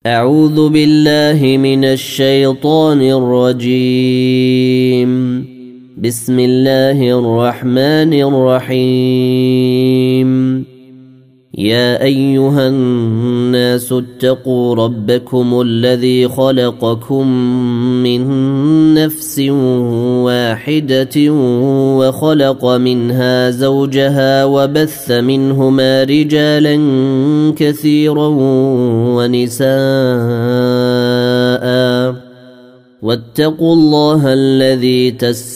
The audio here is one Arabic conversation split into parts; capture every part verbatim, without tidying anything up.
أعوذ بالله من الشيطان الرجيم. بسم الله الرحمن الرحيم. يا أيها الناس اتقوا ربكم الذي خلقكم من نفس واحدة وخلق منها زوجها وبث منهما رجالا كثيرا ونساء واتقوا الله الذي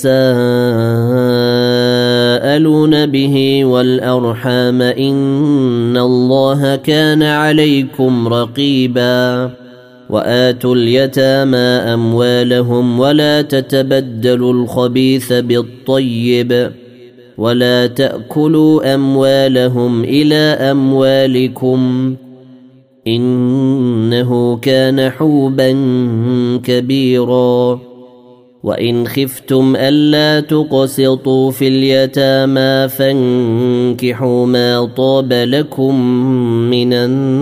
تساءلون به والأرحام إن الله كان عليكم رقيبا. وآتوا اليتامى أموالهم ولا تتبدلوا الخبيث بالطيب ولا تأكلوا أموالهم إلى أموالكم إنه كان حوبا كبيرا. وإن خفتم ألا تقسطوا في اليتامى فانكحوا ما طاب لكم من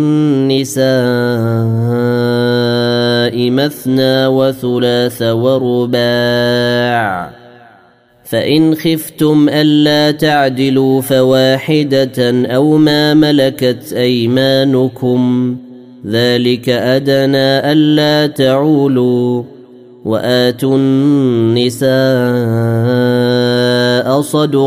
النساء مثنى وثلاث ورباع، فإن خفتم ألا تعدلوا فواحدة أو ما ملكت أيمانكم ذلك أدنى ألا تعولوا. وآتوا النساء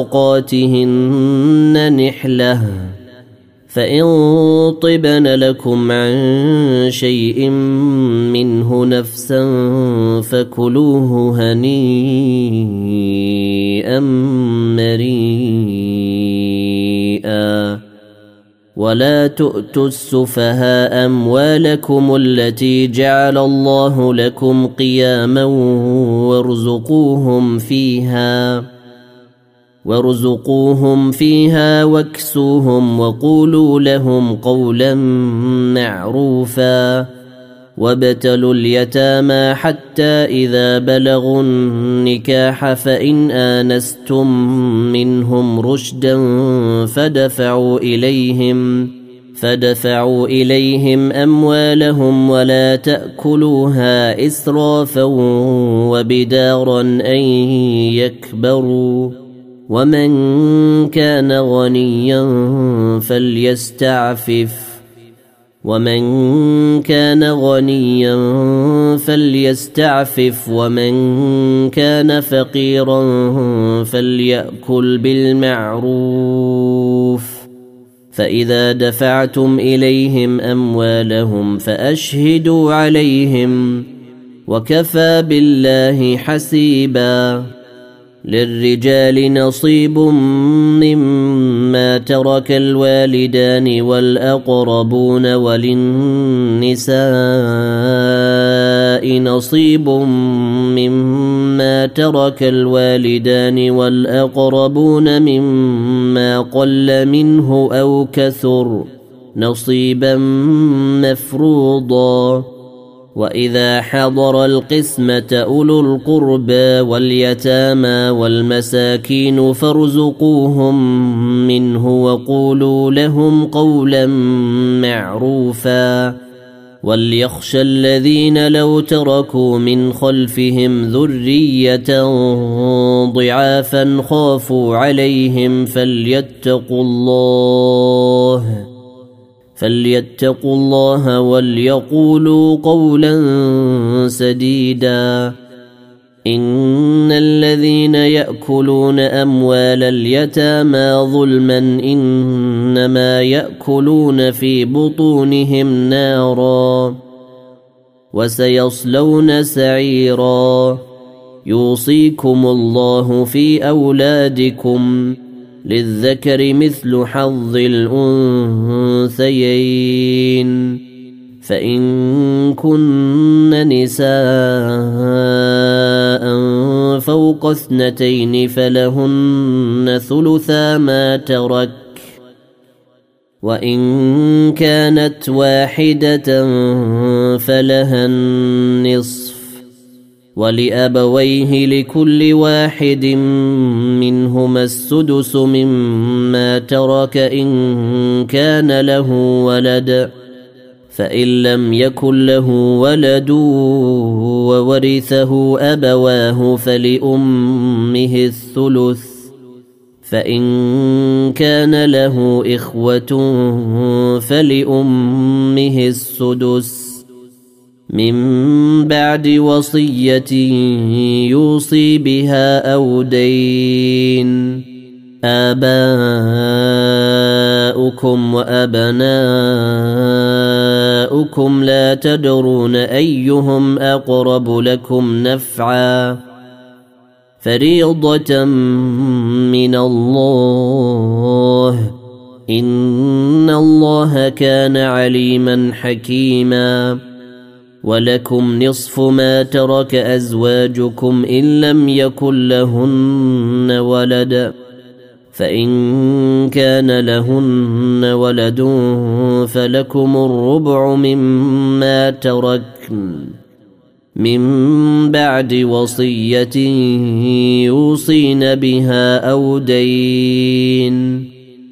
صدقاتهن نحلة فإن طبن لكم عن شيء منه نفسا فكلوه هنيئا مريئا. ولا تؤتوا السفهاء أموالكم التي جعل الله لكم قياما وارزقوهم فيها وارزقوهم فيها واكسوهم وقولوا لهم قولا معروفا. وابتلوا اليتامى حتى إذا بلغوا النكاح فإن آنستم منهم رشدا فدفعوا إليهم فدفعوا إليهم أموالهم ولا تأكلوها إسرافا وبدارا أن يكبروا. ومن كان غنيا فليستعفف ومن كان غنيا فليستعفف ومن كان فقيرا فليأكل بالمعروف. فإذا دفعتم إليهم أموالهم فأشهدوا عليهم وكفى بالله حسيبا. للرجال نصيب مما ترك الوالدان والأقربون وللنساء نصيب مما ترك الوالدان والأقربون مما قل منه أو كثر نصيبا مفروضا. وإذا حضر القسمة أولو القربى واليتامى والمساكين فارزقوهم منه وقولوا لهم قولا معروفا. وليخشى الذين لو تركوا من خلفهم ذرية ضعافا خافوا عليهم فليتقوا الله فليتقوا الله وليقولوا قولا سديدا. إن الذين يأكلون أموال اليتامى ظلما إنما يأكلون في بطونهم نارا وسيصلون سعيرا. يوصيكم الله في أولادكم للذكر مثل حظ الأنثيين. فإن كن نساء فوق اثنتين فلهن ثلثا ما ترك وإن كانت واحدة فلها النصف ولأبويه لكل واحد منهما السدس مما ترك إن كان له ولد فإن لم يكن له ولد وورثه أبواه فلأمه الثلث فإن كان له إخوة فلأمه السدس من بعد وصية يوصي بها أو دين. آباؤكم وأبناؤكم لا تدرون أيهم أقرب لكم نفعا فريضة من الله إن الله كان عليما حكيما. ولكم نصف ما ترك أزواجكم إن لم يكن لهن ولد فإن كان لهن ولد فلكم الربع مما تركن من بعد وصية يوصين بها أو دين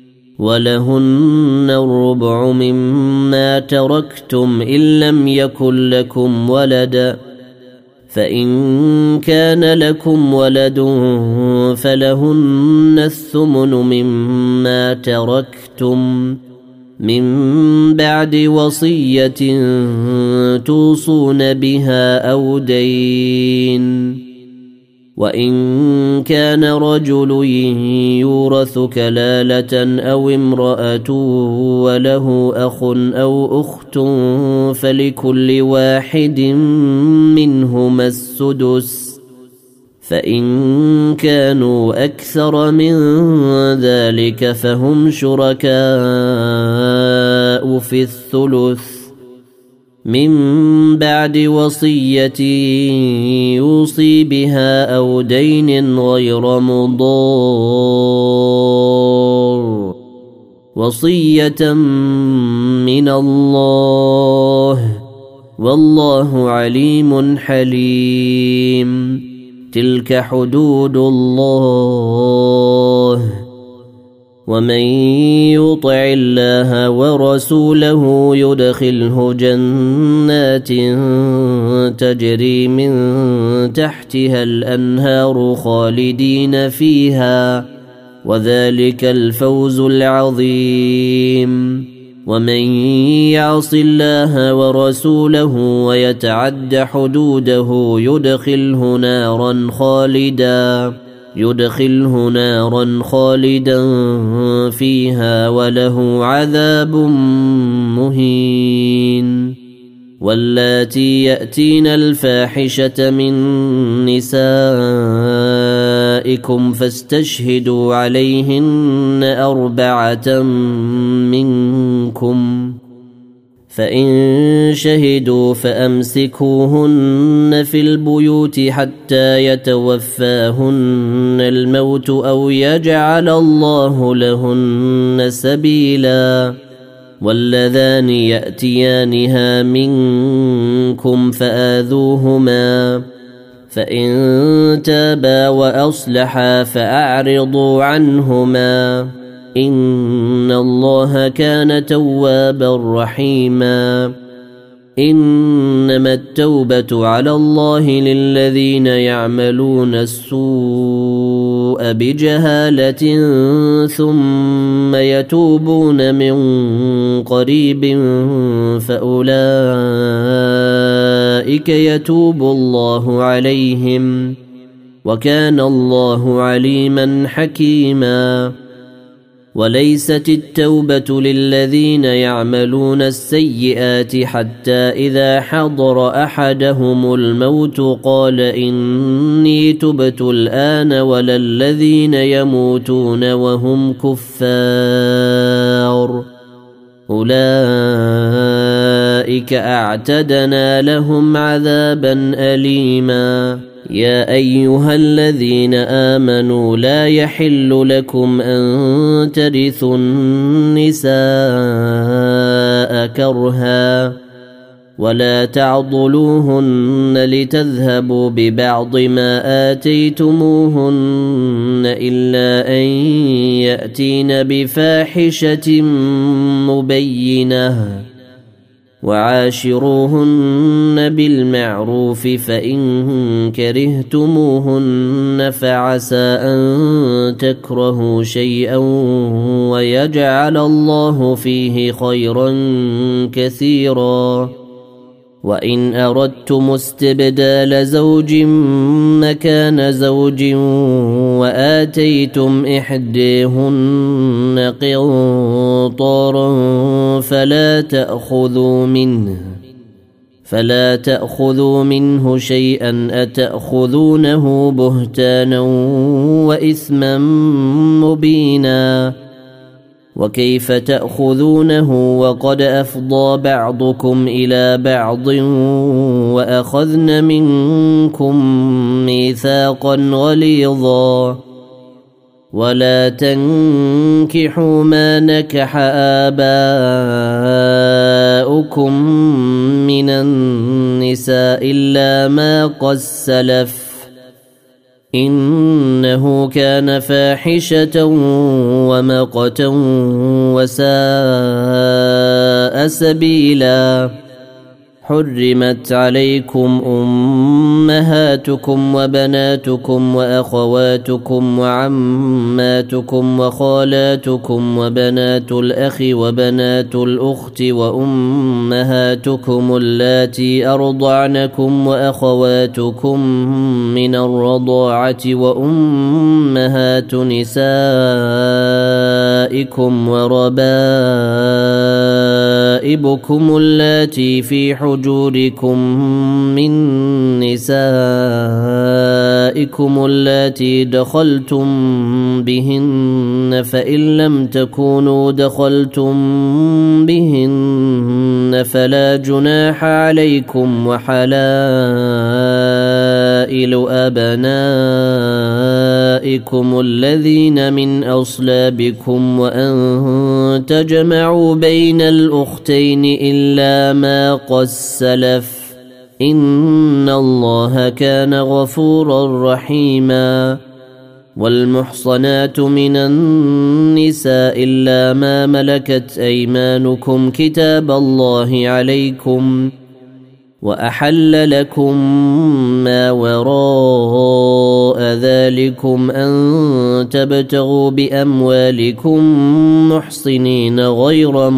ولهن الربع مما تركتم إن لم يكن لكم ولد فإن كان لكم ولد فلهن الثمن مما تركتم من بعد وصية توصون بها أو دين. وإن كان رجل يورث كلالة أو امرأة وله أخ أو أخت فلكل واحد منهما السدس فإن كانوا أكثر من ذلك فهم شركاء في الثلث من بعد وصية يوصي بها أو دين غير مضار وصية من الله والله عليم حليم. تلك حدود الله ومن يطع الله ورسوله يدخله جنات تجري من تحتها الأنهار خالدين فيها وذلك الفوز العظيم. ومن يعص الله ورسوله ويتعد حدوده يدخله نارا خالدا يدخله نارا خالدا فيها وله عذاب مهين. واللاتي يأتين الفاحشة من نسائكم فاستشهدوا عليهن أربعة منكم فإن شهدوا فأمسكوهن في البيوت حتى يتوفاهن الموت أو يجعل الله لهن سبيلا. واللذان يأتيانها منكم فآذوهما فإن تابا وأصلحا فأعرضوا عنهما إن الله كان توابا رحيما. إنما التوبة على الله للذين يعملون السوء بجهالة ثم يتوبون من قريب فأولئك يتوب الله عليهم وكان الله عليما حكيما. وليست التوبة للذين يعملون السيئات حتى إذا حضر أحدهم الموت قال إني تبت الآن ولا الذين يموتون وهم كفار أولئك أعتدنا لهم عذابا أليما. يا أيها الذين آمنوا لا يحل لكم أن ترثوا النساء كرها ولا تعضلوهن لتذهبوا ببعض ما آتيتموهن إلا أن يأتين بفاحشة مبينة وعاشروهن بالمعروف فإن كرهتموهن فعسى أن تكرهوا شيئا ويجعل الله فيه خيرا كثيرا. وإن أردتم استبدال زوج مكان زوج وآتيتم إحداهن قنطارا فلا تأخذوا منه فلا تأخذوا منه شيئا أتأخذونه بهتانا وإثما مبينا. وكيف تأخذونه وقد أفضى بعضكم إلى بعض وأخذن منكم ميثاقا غليظا. ولا تنكحوا ما نكح آباؤكم من النساء إلا ما قد سلف إنه كان فاحشة ومقتا وساء سبيلا. حرمت عليكم أمهاتكم وبناتكم وأخواتكم وعماتكم وخالاتكم وبنات الأخ وبنات الأخت وأمهاتكم اللاتي أرضعنكم وأخواتكم من الرضاعة وأمهات نسائكم وربائبكم اللاتي في حجوركم من نسائكم اللاتي دخلتم بهن فإن لم تكونوا دخلتم بهن فلا جناح عليكم وحلائل أبنائكم الذين من أصلابكم وأن تجمعوا بين الأختين إلا ما قد سلف إن الله كان غفورا رحيما. والمحصنات من النساء إلا ما ملكت أيمانكم كتاب الله عليكم وأحل لكم ما وراء ذلكم أن تبتغوا بأموالكم محصنين غير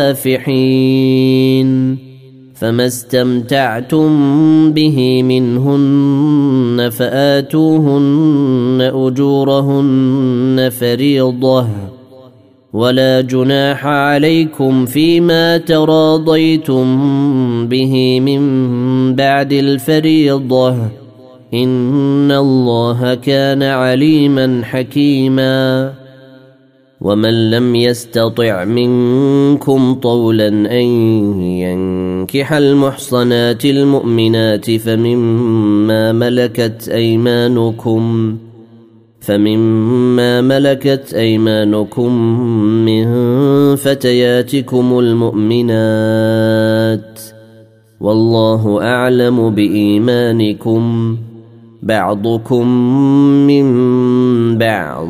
مسافحين فما استمتعتم به منهن فآتوهن أجورهن فريضة ولا جناح عليكم فيما تراضيتم به من بعد الفريضة إن الله كان عليما حكيما. ومن لم يستطع منكم طولا أن ينكح المحصنات المؤمنات فمما ملكت أيمانكم فمما ملكت أيمانكم من فتياتكم المؤمنات والله أعلم بإيمانكم بعضكم من بعض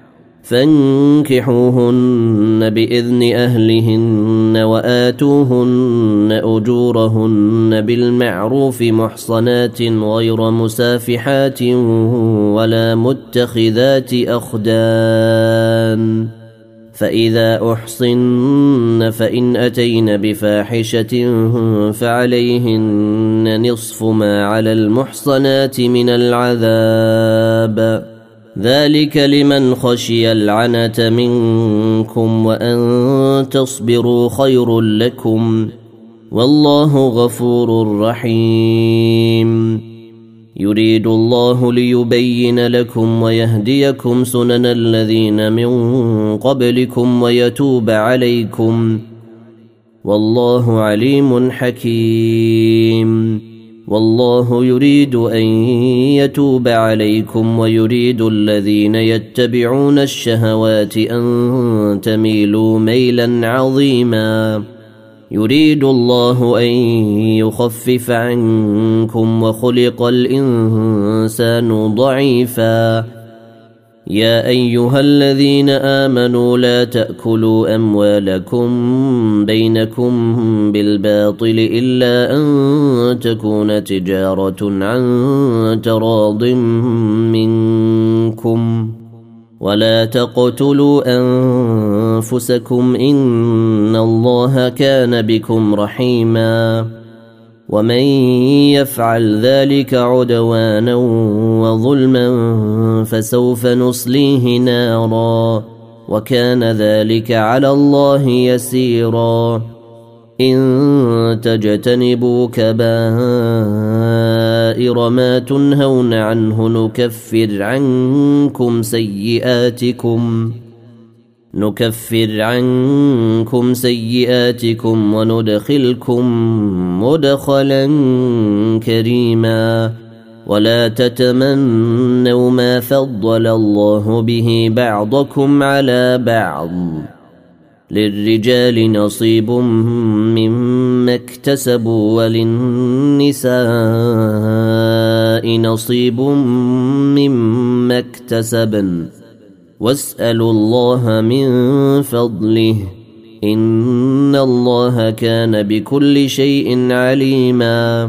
فانكحوهن بإذن أهلهن وآتوهن أجورهن بالمعروف محصنات غير مسافحات ولا متخذات أخدان فإذا أحصن فإن أتين بفاحشة فعليهن نصف ما على المحصنات من العذاب ذلك لمن خشي العنة منكم وأن تصبروا خير لكم والله غفور رحيم. يريد الله ليبين لكم ويهديكم سنن الذين من قبلكم ويتوب عليكم والله عليم حكيم. والله يريد أن يتوب عليكم ويريد الذين يتبعون الشهوات أن تميلوا ميلا عظيما. يريد الله أن يخفف عنكم وخلق الإنسان ضعيفا يا أيها الذين آمنوا لا تأكلوا أموالكم بينكم بالباطل إلا أن تكون تجارة عن تراض منكم ولا تقتلوا أنفسكم إن الله كان بكم رحيما ومن يفعل ذلك عدوانا وظلما فسوف نصليه نارا وكان ذلك على الله يسيرا إن تجتنبوا كبائر ما تنهون عنه نكفر عنكم سيئاتكم نكفر عنكم سيئاتكم وندخلكم مدخلا كريما ولا تتمنوا ما فضل الله به بعضكم على بعض للرجال نصيب مما اكتسبوا وللنساء نصيب مما اكتسبن واسألوا الله من فضله إن الله كان بكل شيء عليما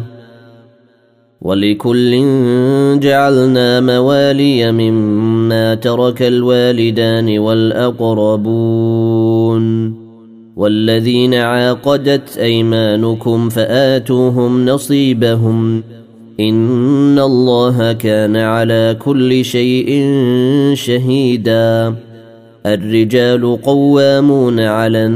ولكل جعلنا موالي مما ترك الوالدان والأقربون والذين عاقدت أيمانكم فآتوهم نصيبهم إن الله كان على كل شيء شهيدا الرجال قوامون على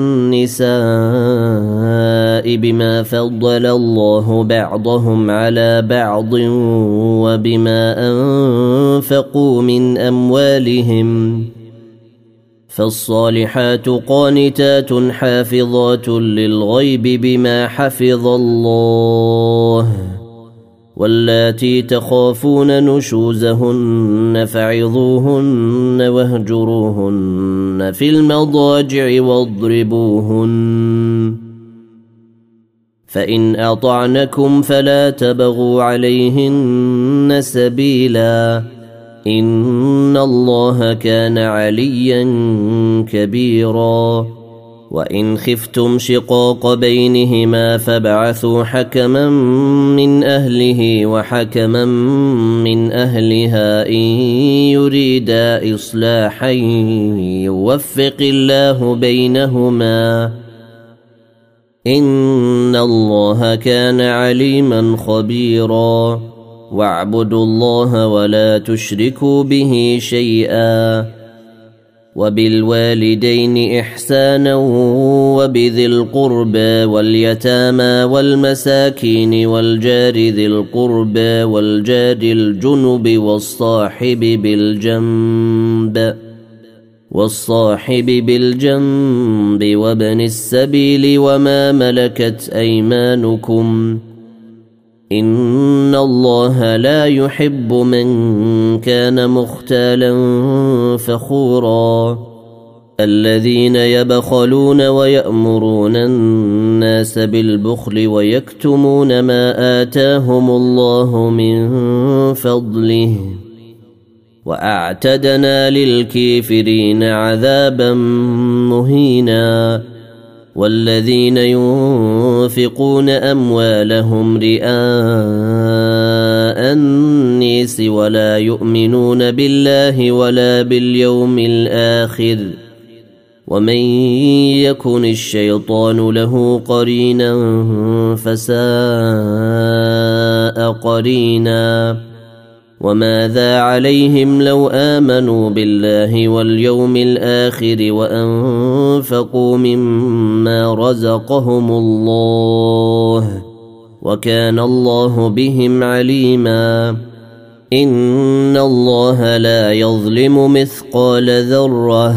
النساء بما فضل الله بعضهم على بعض وبما أنفقوا من أموالهم فالصالحات قانتات حافظات للغيب بما حفظ الله واللاتي تخافون نشوزهن فعظوهن واهجروهن في المضاجع واضربوهن فإن أطعنكم فلا تبغوا عليهن سبيلا إن الله كان عليا كبيرا وإن خفتم شقاق بينهما فابعثوا حكما من أهله وحكما من أهلها إن يريدا إصلاحا يوفق الله بينهما إن الله كان عليما خبيرا واعبدوا الله ولا تشركوا به شيئا وبالوالدين إحسانا وبذي القربى واليتامى والمساكين والجار ذي القربى والجار الجنب والصاحب بالجنب والصاحب بالجنب وابن السبيل وما ملكت أيمانكم إن الله لا يحب من كان مختالا فخورا الذين يبخلون ويأمرون الناس بالبخل ويكتمون ما آتاهم الله من فضله وأعتدنا للكافرين عذابا مهينا والذين ينفقون أموالهم رئاء الناس ولا يؤمنون بالله ولا باليوم الآخر ومن يكن الشيطان له قرينا فساء قرينا وماذا عليهم لو آمنوا بالله واليوم الآخر وأنفقوا مما رزقهم الله وكان الله بهم عليما إن الله لا يظلم مثقال ذرة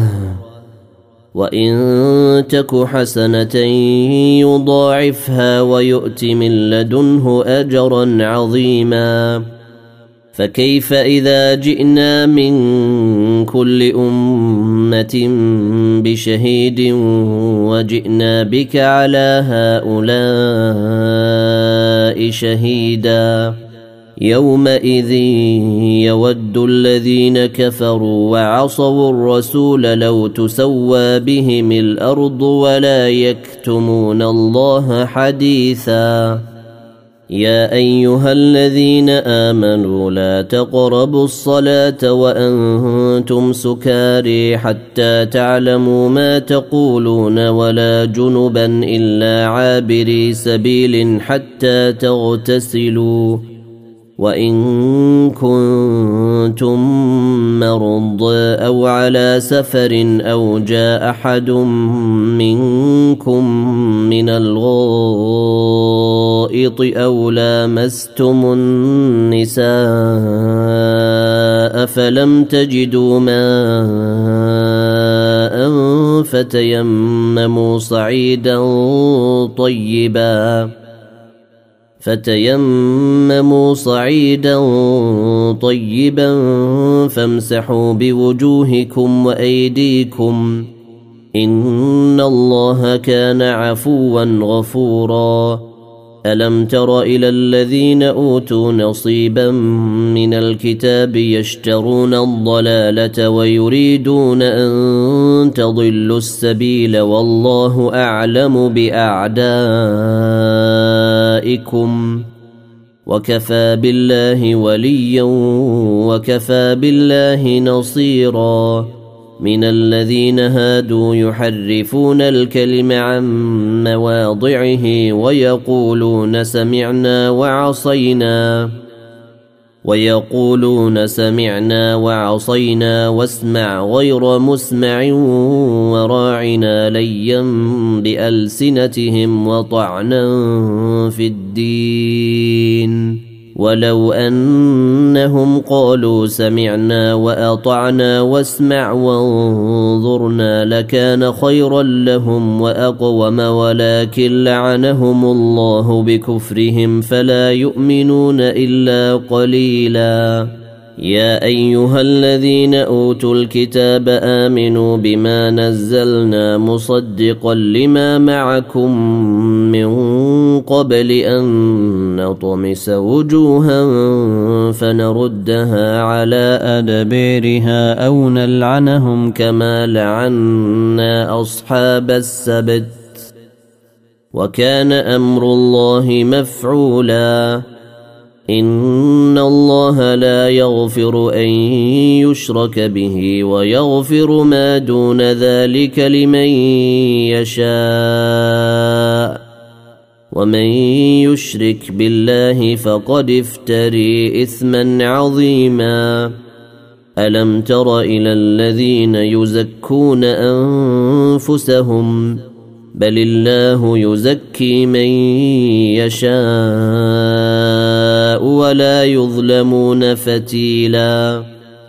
وإن تك حسنة يضاعفها ويؤت من لدنه أجرا عظيما فكيف إذا جئنا من كل أمة بشهيد وجئنا بك على هؤلاء شهيدا يومئذ يود الذين كفروا وعصوا الرسول لو تسوى بهم الأرض ولا يكتمون الله حديثا يا أيها الذين آمنوا لا تقربوا الصلاة وأنتم سكاري حتى تعلموا ما تقولون ولا جنبا إلا عابري سبيل حتى تغتسلوا وإن كنتم مرضى أو على سفر أو جاء أحد منكم من الغائط أو لامستم النساء فلم تجدوا ماء فتيمموا صعيدا طيبا فتيمموا صعيدا طيبا فامسحوا بوجوهكم وأيديكم إن الله كان عفوا غفورا ألم تر إلى الذين أوتوا نصيبا من الكتاب يشترون الضلالة ويريدون أن تضلوا السبيل والله أعلم بأعدائكم وكفى بالله وليا وكفى بالله نصيرا من الذين هادوا يحرفون الكلم عن مواضعه ويقولون سمعنا وعصينا ويقولون سمعنا وعصينا واسمع غير مسمع وراعنا ليا بألسنتهم وطعنا في الدين ولو أنهم قالوا سمعنا وأطعنا واسمع وانظرنا لكان خيرا لهم وأقوم ولكن لعنهم الله بكفرهم فلا يؤمنون إلا قليلا يا أيها الذين أوتوا الكتاب آمنوا بما نزلنا مصدقا لما معكم من قبل أن نطمس وجوها فنردها على أدبيرها أو نلعنهم كما لعنا أصحاب السبت وكان أمر الله مفعولا إن الله لا يغفر أن يشرك به ويغفر ما دون ذلك لمن يشاء ومن يشرك بالله فقد افتري إثما عظيما ألم تر إلى الذين يزكون أنفسهم بل الله يزكي من يشاء ولا يظلمون فتيلا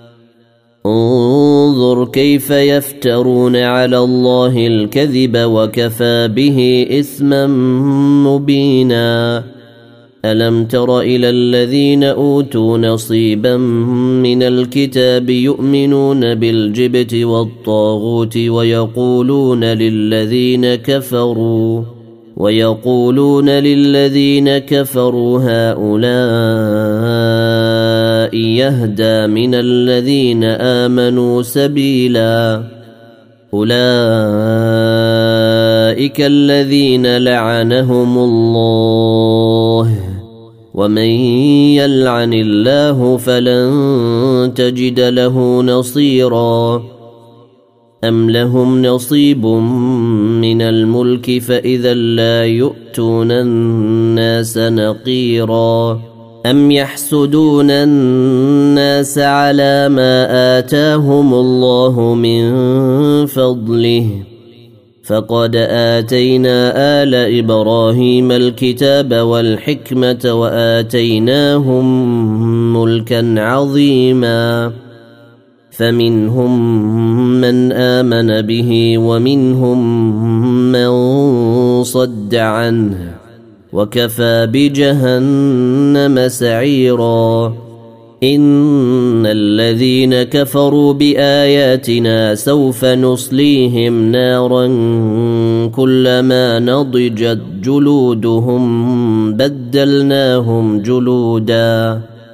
انظر كيف يفترون على الله الكذب وكفى به إثما مبينا ألم تر إلى الذين أوتوا نصيبا من الكتاب يؤمنون بالجبت والطاغوت ويقولون للذين كفروا ويقولون للذين كفروا هؤلاء يهدى من الذين آمنوا سبيلا أولئك الذين لعنهم الله ومن يلعن الله فلن تجد له نصيرا أم لهم نصيب من الملك فإذا لا يؤتون الناس نقيرا أم يحسدون الناس على ما آتاهم الله من فضله فقد آتينا آل إبراهيم الكتاب والحكمة وآتيناهم ملكا عظيما فمنهم من آمن به ومنهم من صد عنه وكفى بجهنم سعيرا إن الذين كفروا بآياتنا سوف نصليهم نارا كلما نضجت جلودهم بدلناهم جلودا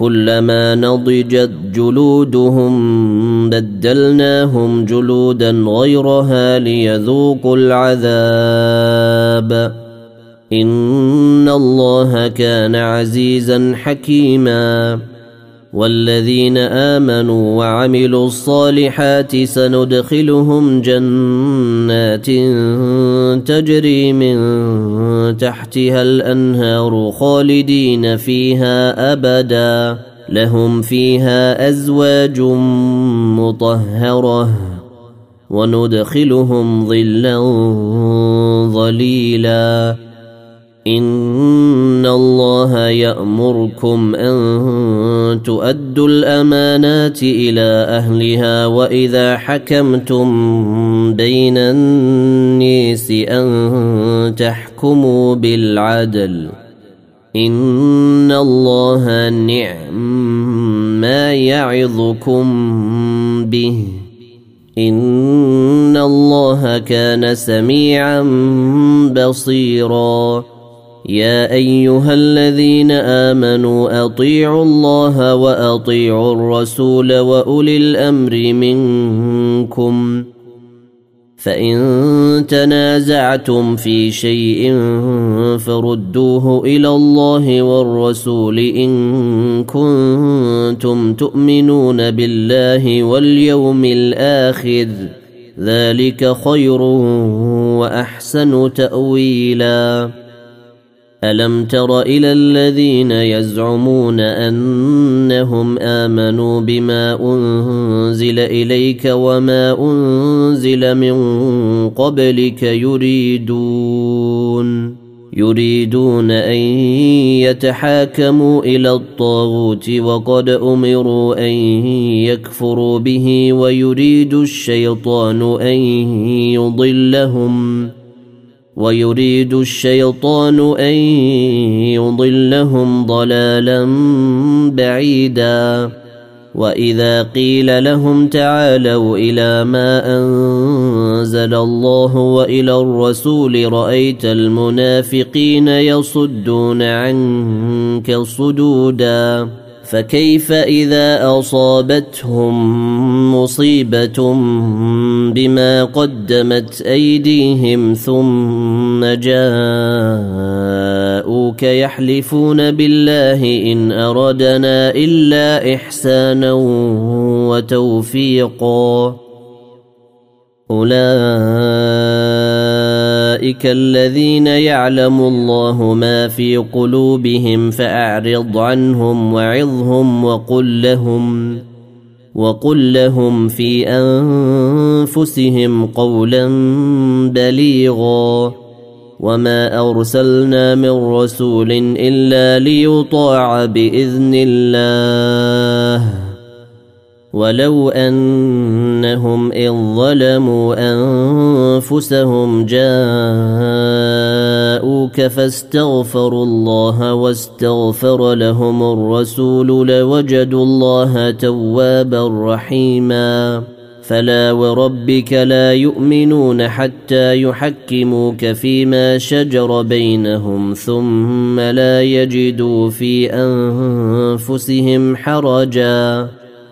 كلما نضجت جلودهم بدلناهم جلودا غيرها ليذوقوا العذاب إن الله كان عزيزا حكيما والذين آمنوا وعملوا الصالحات سندخلهم جنات تجري من تحتها الأنهار خالدين فيها أبدا لهم فيها أزواج مطهرة وندخلهم ظلا ظليلا إن الله يأمركم أن تؤدوا الأمانات إلى أهلها وإذا حكمتم بين الناس أن تحكموا بالعدل إن الله نعم ما يعظكم به إن الله كان سميعا بصيرا يا أيها الذين آمنوا أطيعوا الله وأطيعوا الرسول وأولي الأمر منكم فإن تنازعتم في شيء فردوه إلى الله والرسول إن كنتم تؤمنون بالله واليوم الآخر ذلك خير وأحسن تأويلا ألم تر إلى الذين يزعمون أنهم آمنوا بما أنزل إليك وما أنزل من قبلك يريدون يريدون أن يتحاكموا إلى الطاغوت وقد أمروا أن يكفروا به ويريد الشيطان أن يضلهم ويريد الشيطان أن يضلهم ضلالا بعيدا وإذا قيل لهم تعالوا إلى ما أنزل الله وإلى الرسول رأيت المنافقين يصدون عنك صدودا فكيف إذا أصابتهم مصيبة بما قدمت أيديهم ثم جاءوك يحلفون بالله إن أردنا إلا إحسانا وتوفيقا أولئك الذين يعلم الله ما في قلوبهم فأعرض عنهم وعظهم وقل لهم وقل لهم في أنفسهم قولا بليغا وما أرسلنا من رسول إلا ليطاع بإذن الله ولو أنهم إذ ظلموا أنفسهم جاءوك فاستغفروا الله واستغفر لهم الرسول لوجدوا الله توابا رحيما فلا وربك لا يؤمنون حتى يحكموك فيما شجر بينهم ثم لا يجدوا في أنفسهم حرجا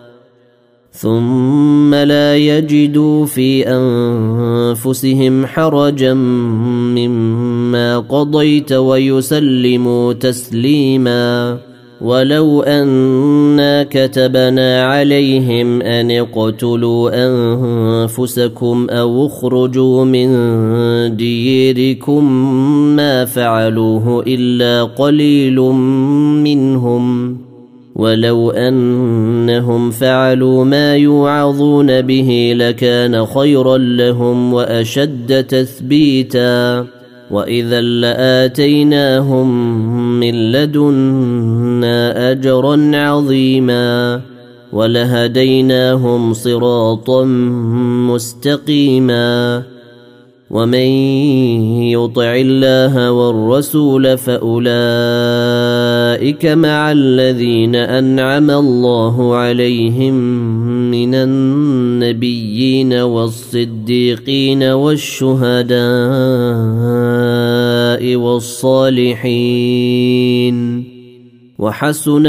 ثم لا يجدوا في أنفسهم حرجا مما قضيت ويسلموا تسليما ولو أنا كتبنا عليهم أن اقتلوا أنفسكم أو اخرجوا من ديركم ما فعلوه إلا قليل منهم ولو أنهم فعلوا ما يوعظون به لكان خيرا لهم وأشد تثبيتا وإذا لآتيناهم من لدنا أجرا عظيما ولهديناهم صراطا مستقيما ومن يطع الله والرسول فأولئك مع الذين أنعم الله عليهم من النبيين والصديقين والشهداء والصالحين وحسن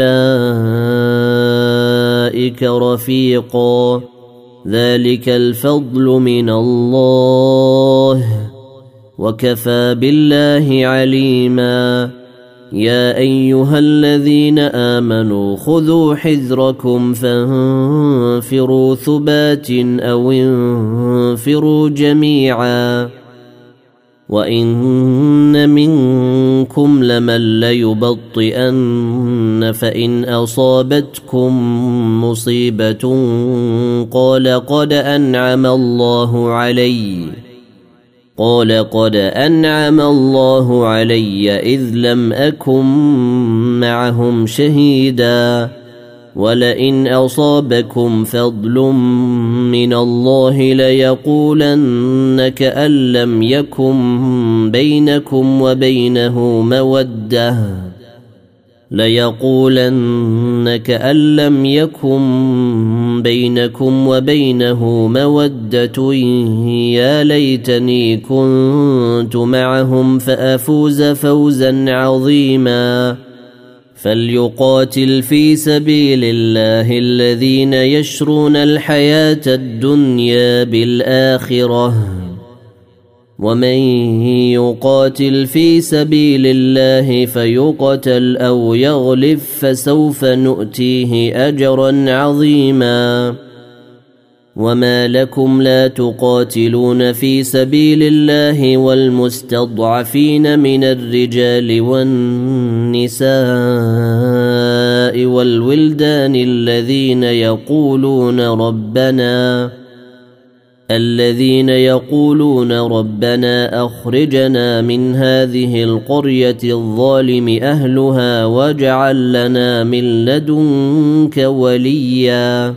أولئك رفيقا ذلك الفضل من الله وكفى بالله عليما يا أيها الذين آمنوا خذوا حذركم فانفروا ثبات أو انفروا جميعا وإن منكم لمن ليبطئن فإن أصابتكم مصيبة قال قد أنعم الله علي قال قد أنعم الله علي إذ لم أكن معهم شهيدا ولئن أصابكم فضل من الله ليقولن كأن لم يكن بينكم وبينه مودة ليقولن كأن لم يكن بينكم وبينه مودة يا ليتني كنت معهم فأفوز فوزا عظيما فليقاتل في سبيل الله الذين يشرون الحياة الدنيا بالآخرة ومن يقاتل في سبيل الله فيقتل أو يغلب فسوف نؤتيه أجرا عظيما وما لكم لا تقاتلون في سبيل الله والمستضعفين من الرجال والنساء والولدان الذين يقولون ربنا الذين يقولون ربنا أخرجنا من هذه القرية الظالم أهلها واجعل لنا من لدنك وليا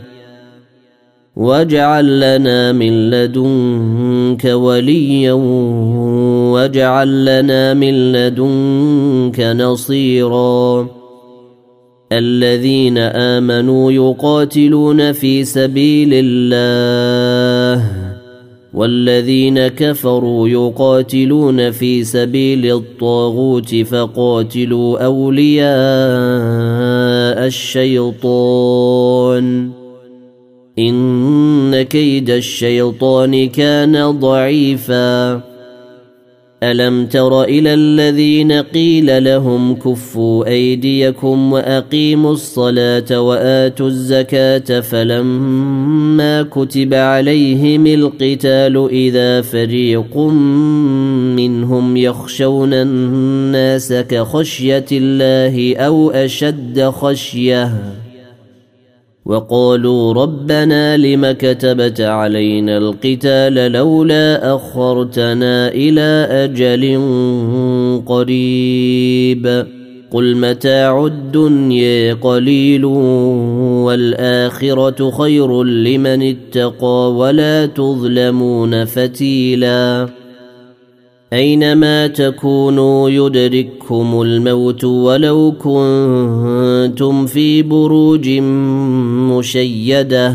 واجعل لنا من لدنك وليا واجعل لنا من لدنك نصيرا الذين آمنوا يقاتلون في سبيل الله والذين كفروا يقاتلون في سبيل الطاغوت فقاتلوا أولياء الشيطان إن كيد الشيطان كان ضعيفا ألم تر إلى الذين قيل لهم كفوا أيديكم وأقيموا الصلاة وآتوا الزكاة فلما كتب عليهم القتال إذا فريق منهم يخشون الناس كخشية الله أو أشد خشية وقالوا ربنا لم كتبت علينا القتال لولا أخرتنا إلى أجل قريب قل متاع الدنيا قليل والآخرة خير لمن اتقى ولا تظلمون فتيلا أينما تكونوا يدرككم الموت ولو كنتم في بروج مشيدة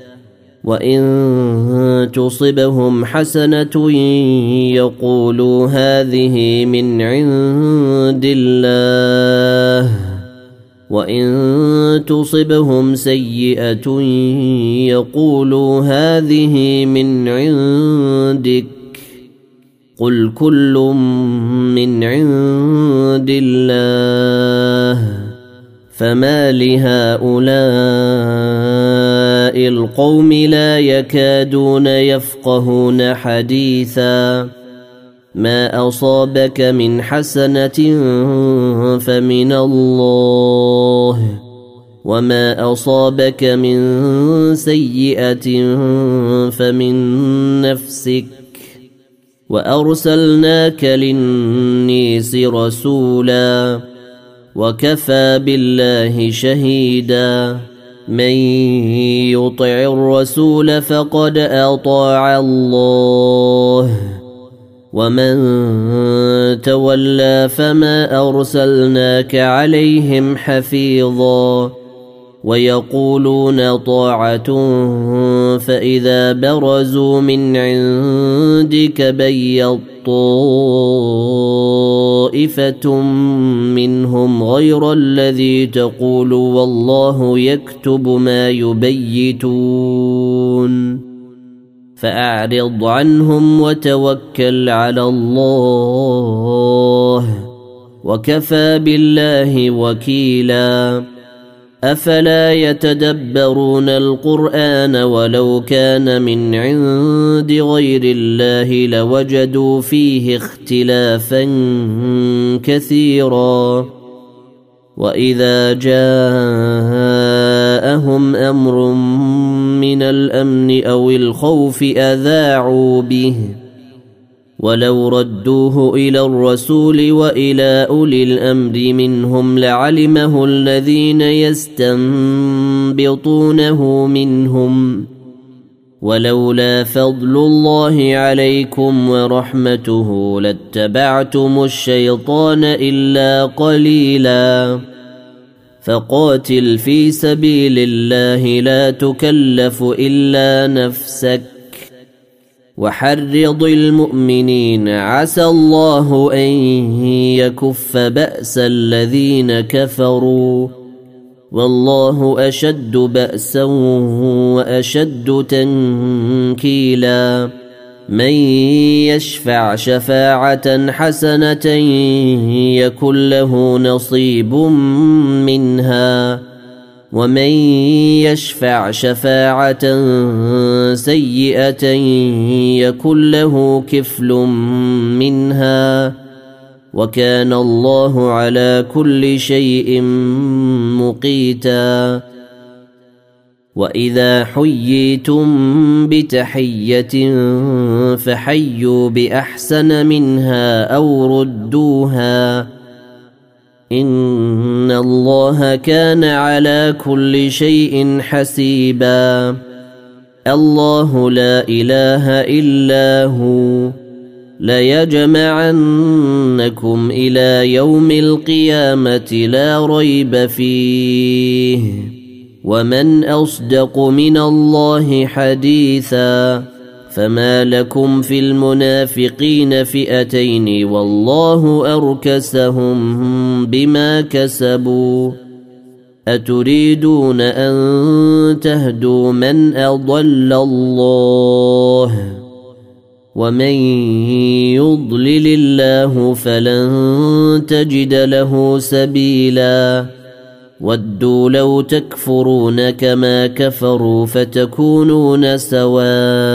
وإن تصبهم حسنة يقولوا هذه من عند الله وإن تصبهم سيئة يقولوا هذه من عندك قل كل من عند الله فما لهؤلاء القوم لا يكادون يفقهون حديثا ما أصابك من حسنة فمن الله وما أصابك من سيئة فمن نفسك وأرسلناك للناس رسولا وكفى بالله شهيدا من يطع الرسول فقد أطاع الله ومن تولى فما أرسلناك عليهم حفيظا ويقولون طاعة فإذا برزوا من عندك بيض طائفة منهم غير الذي تقول والله يكتب ما يبيتون فأعرض عنهم وتوكل على الله وكفى بالله وكيلا أفلا يتدبرون القرآن ولو كان من عند غير الله لوجدوا فيه اختلافا كثيرا وإذا جاءهم أمر من الأمن أو الخوف أذاعوا به ولو ردوه إلى الرسول وإلى أولي الأمر منهم لعلمه الذين يستنبطونه منهم ولولا فضل الله عليكم ورحمته لاتبعتم الشيطان إلا قليلا فقاتل في سبيل الله لا تكلف إلا نفسك وحرض المؤمنين عسى الله أن يكف بأس الذين كفروا والله أشد بأسا وأشد تنكيلا من يشفع شفاعة حسنة يكن له نصيب منها ومن يشفع شفاعة سيئة يكن له كفل منها وكان الله على كل شيء مقيتا وإذا حييتم بتحية فحيوا بأحسن منها أو ردوها إن الله كان على كل شيء حسيبا الله لا إله إلا هو ليجمعنكم إلى يوم القيامة لا ريب فيه ومن أصدق من الله حديثا فما لكم في المنافقين فئتين والله أركسهم بما كسبوا أتريدون أن تهدوا من أضل الله ومن يضلل الله فلن تجد له سبيلا ودوا لو تكفرون كما كفروا فتكونون سواء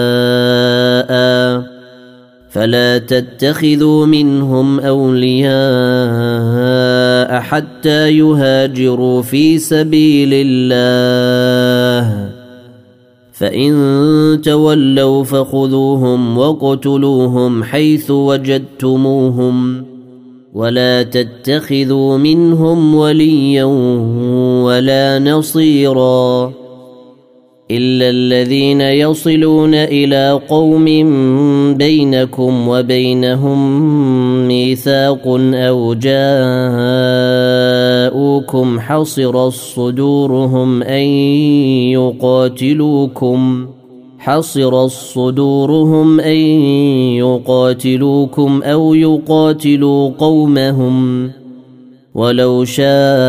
فلا تتخذوا منهم أولياء حتى يهاجروا في سبيل الله فإن تولوا فخذوهم وقتلوهم حيث وجدتموهم ولا تتخذوا منهم وليا ولا نصيرا إلا الذين يصلون إلى قوم بينكم وبينهم ميثاق أو جاءوكم حصرت صدورهم أن يقاتلوكم حصرت صدورهم أن يقاتلوكم أو يقاتلوا قومهم ولو شاء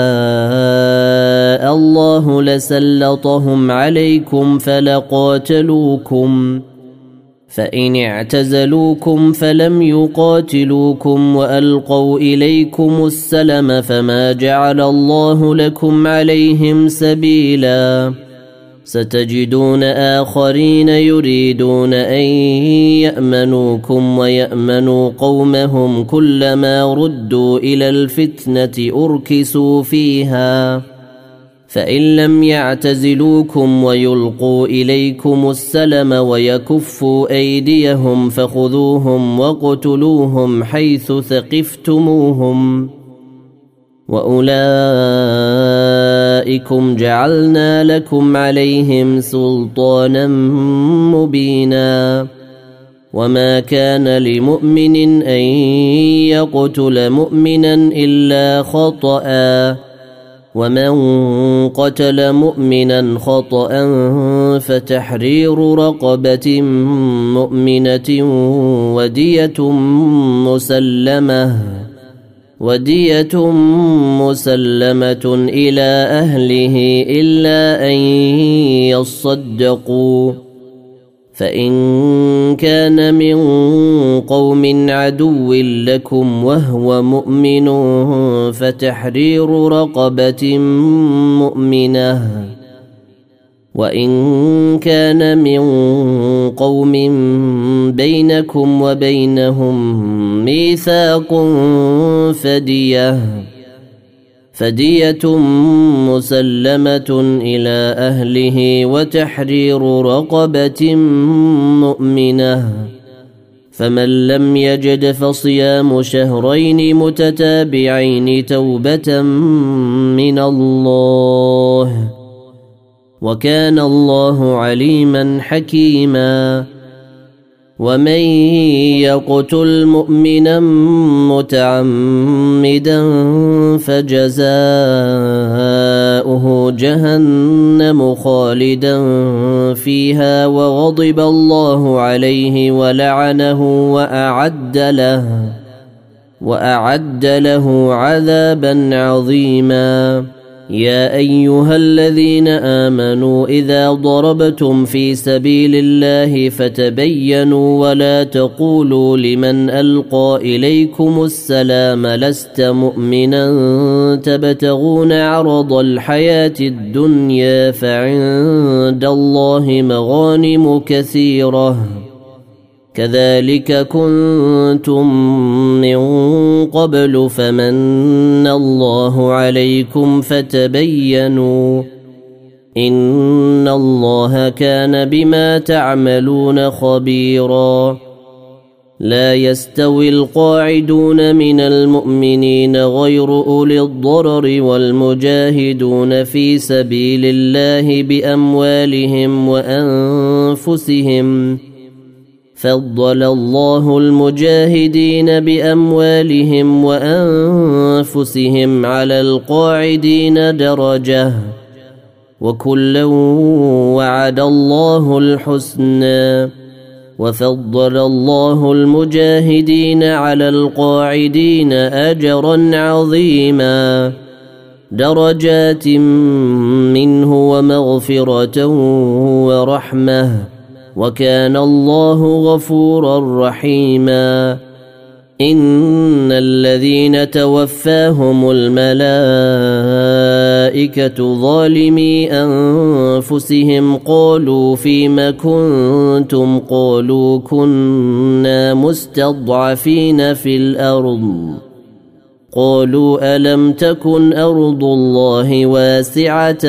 الله لسلطهم عليكم فلقاتلوكم فإن اعتزلوكم فلم يقاتلوكم وألقوا إليكم السلم فما جعل الله لكم عليهم سبيلا ستجدون آخرين يريدون أن يأمنوكم ويأمنوا قومهم كلما ردوا إلى الفتنة أركسوا فيها فإن لم يعتزلوكم ويلقوا إليكم السلم ويكفوا أيديهم فخذوهم وقتلوهم حيث ثقفتموهم وأولئكم جعلنا لكم عليهم سلطانا مبينا وما كان لمؤمن أن يقتل مؤمنا إلا خطأ ومن قتل مؤمنا خطأ فتحرير رقبة مؤمنة ودية مسلمة ودية مسلمة إلى أهله إلا أن يصدقوا فإن كان من قوم عدو لكم وهو مؤمن فتحرير رقبة مؤمنة وإن كان من قوم بينكم وبينهم ميثاق فدية فدية مسلمة إلى أهله وتحرير رقبة مؤمنة فمن لم يجد فصيام شهرين متتابعين توبة من الله وكان الله عليما حكيما ومن يقتل مؤمنا متعمدا فجزاؤه جهنم خالدا فيها وغضب الله عليه ولعنه وأعد له وأعد له عذابا عظيما يا أيها الذين آمنوا إذا ضربتم في سبيل الله فتبينوا ولا تقولوا لمن ألقى إليكم السلام لست مؤمنا تبتغون عرض الحياة الدنيا فعند الله مغانم كثيرة كذلك كنتم من قبل فمن الله عليكم فتبينوا إن الله كان بما تعملون خبيرا لا يستوي القاعدون من المؤمنين غير أولي الضرر والمجاهدون في سبيل الله بأموالهم وأنفسهم فضل الله المجاهدين بأموالهم وأنفسهم على القاعدين درجة وكلا وعد الله الحسنى وفضل الله المجاهدين على القاعدين أجرا عظيما درجات منه ومغفرة ورحمة وكان الله غفورا رحيما إن الذين توفاهم الملائكة ظالمي أنفسهم قالوا فيم كنتم قالوا كنا مستضعفين في الأرض قالوا ألم تكن أرض الله واسعة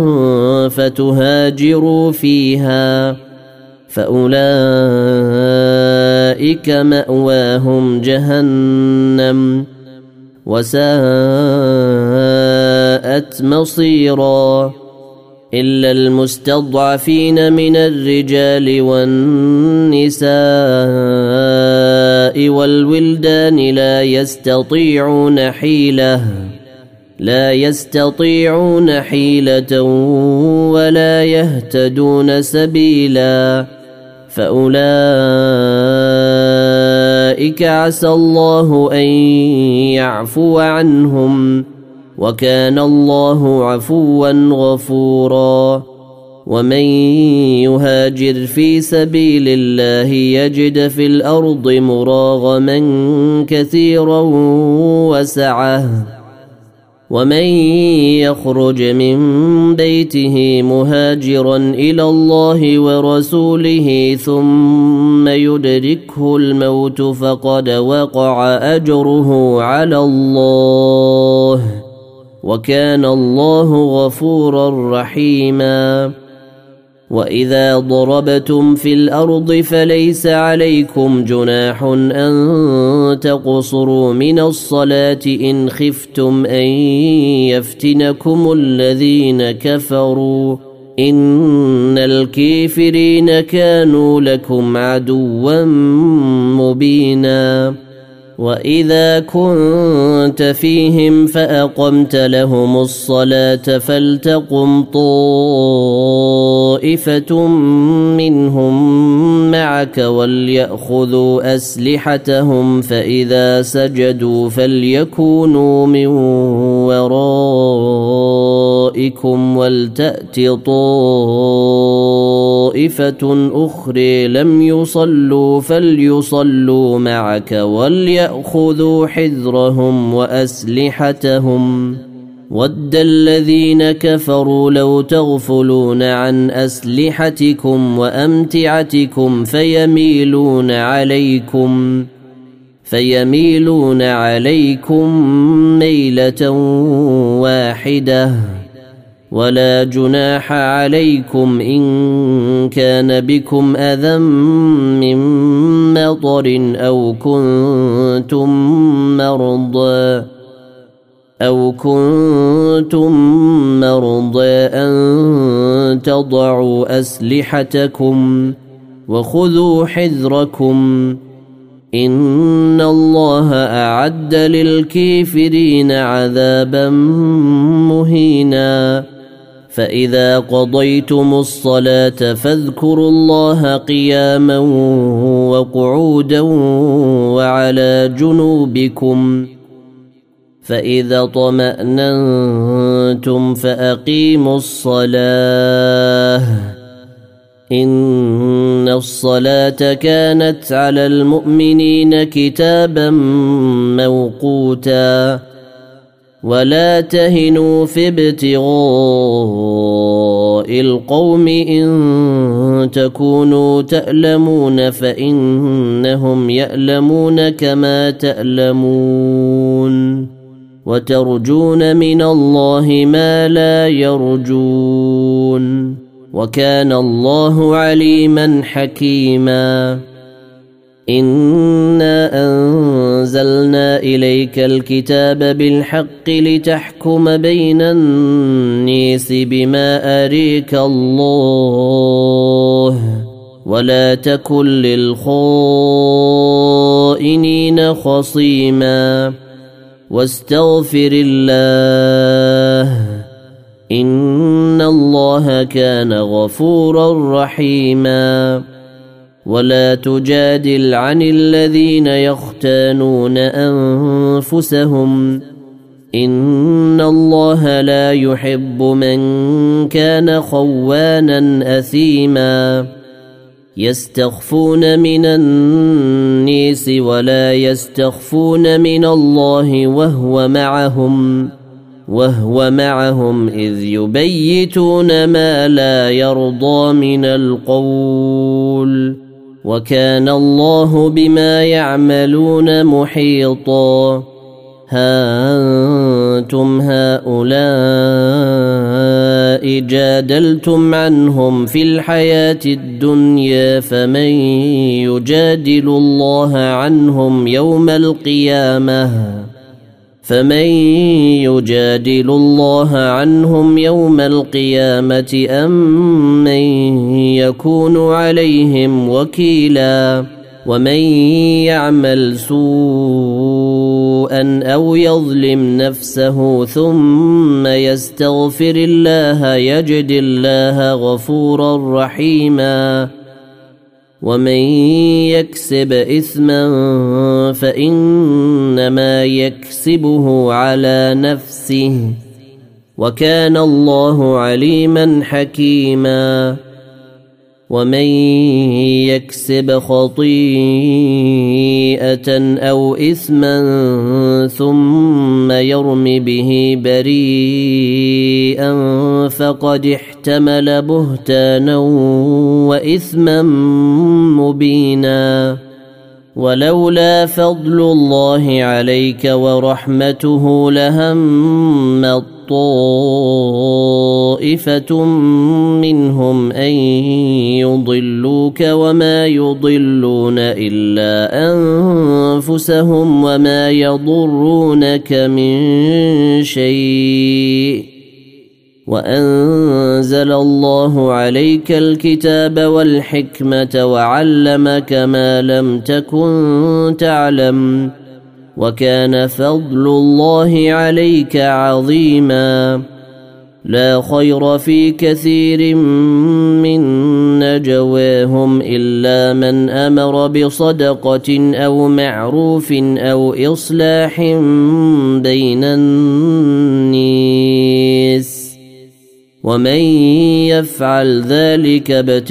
فتهاجروا فيها فأولئك مأواهم جهنم وساءت مصيرا إلا المستضعفين من الرجال والنساء والولدان لا يستطيعون حيلة لا يستطيعون حيلة ولا يهتدون سبيلا فأولئك عسى الله أن يعفو عنهم وكان الله عفوا غفورا ومن يهاجر في سبيل الله يجد في الأرض مراغما كثيرا وسعة ومن يخرج من بيته مهاجرا إلى الله ورسوله ثم يدركه الموت فقد وقع أجره على الله وكان الله غفورا رحيما وإذا ضربتم في الأرض فليس عليكم جناح أن تقصروا من الصلاة إن خفتم أن يفتنكم الذين كفروا إن الكافرين كانوا لكم عدوا مبينا وإذا كنت فيهم فأقمت لهم الصلاة فلتقم طائفة منهم معك وليأخذوا أسلحتهم فإذا سجدوا فليكونوا من ورائكم ولتأت طائفة أخرى لم يصلوا فليصلوا معك وليأخذوا يأخذوا حذرهم وأسلحتهم ود الذين كفروا لو تغفلون عن أسلحتكم وأمتعتكم فيميلون عليكم فيميلون عليكم ميلة واحدة ولا جناح عليكم إن كان بكم أذى من مطر أو كنتم مرضى أو كنتم مرضى أن تضعوا أسلحتكم وخذوا حذركم إن الله أعد للكافرين عذابا مهينا فإذا قضيتم الصلاة فاذكروا الله قياما وقعودا وعلى جنوبكم فإذا طمأننتم فأقيموا الصلاة إن الصلاة كانت على المؤمنين كتابا موقوتا ولا تهنوا في ابتغاء القوم إن تكونوا تألمون فإنهم يألمون كما تألمون وترجون من الله ما لا يرجون وكان الله عليما حكيما إنا أنزلنا إليك الكتاب بالحق لتحكم بين الناس بما أريك الله ولا تكن للخائنين خصيما واستغفر الله إن الله كان غفورا رحيما ولا تجادل عن الذين يختانون أنفسهم إن الله لا يحب من كان خوانا أثيما يستخفون من الناس ولا يستخفون من الله وهو معهم وهو معهم إذ يبيتون ما لا يرضى من القول وكان الله بما يعملون محيطا ها أنتم هؤلاء جادلتم عنهم في الحياة الدنيا فمن يجادل الله عنهم يوم القيامة فمن يجادل الله عنهم يوم القيامة أم من يكون عليهم وكيلا ومن يعمل سوءا أو يظلم نفسه ثم يستغفر الله يجد الله غفورا رحيما ومن يكسب إثما فإنما يكسبه على نفسه وكان الله عليما حكيما ومن يكسب خطيئة أو إثما ثم يرم به بريئا فقد احتمل بهتانا وإثما مبينا ولولا فضل الله عليك ورحمته لهم طائفة منهم أن يضلوك وما يضلون إلا أنفسهم وما يضرونك من شيء وأنزل الله عليك الكتاب والحكمة وعلمك ما لم تكن تعلم وكان فضل الله عليك عظيما لا خير في كثير من نجواهم إلا من أمر بصدقة أو معروف أو إصلاح بين الناس ومن يفعل ذلك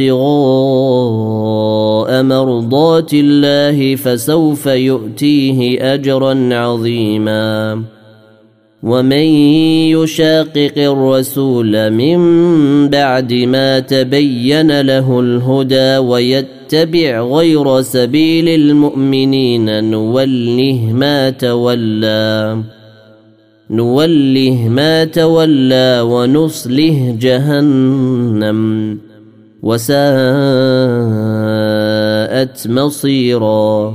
ابتغاء مرضات الله فسوف يؤتيه أجرا عظيما ومن يشاقق الرسول من بعد ما تبين له الهدى ويتبع غير سبيل المؤمنين نوله ما تولى نوله ما تولى ونصله جهنم وساءت مصيرا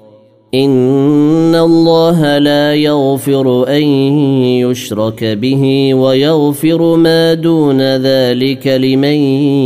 إن الله لا يغفر أن يشرك به ويغفر ما دون ذلك لمن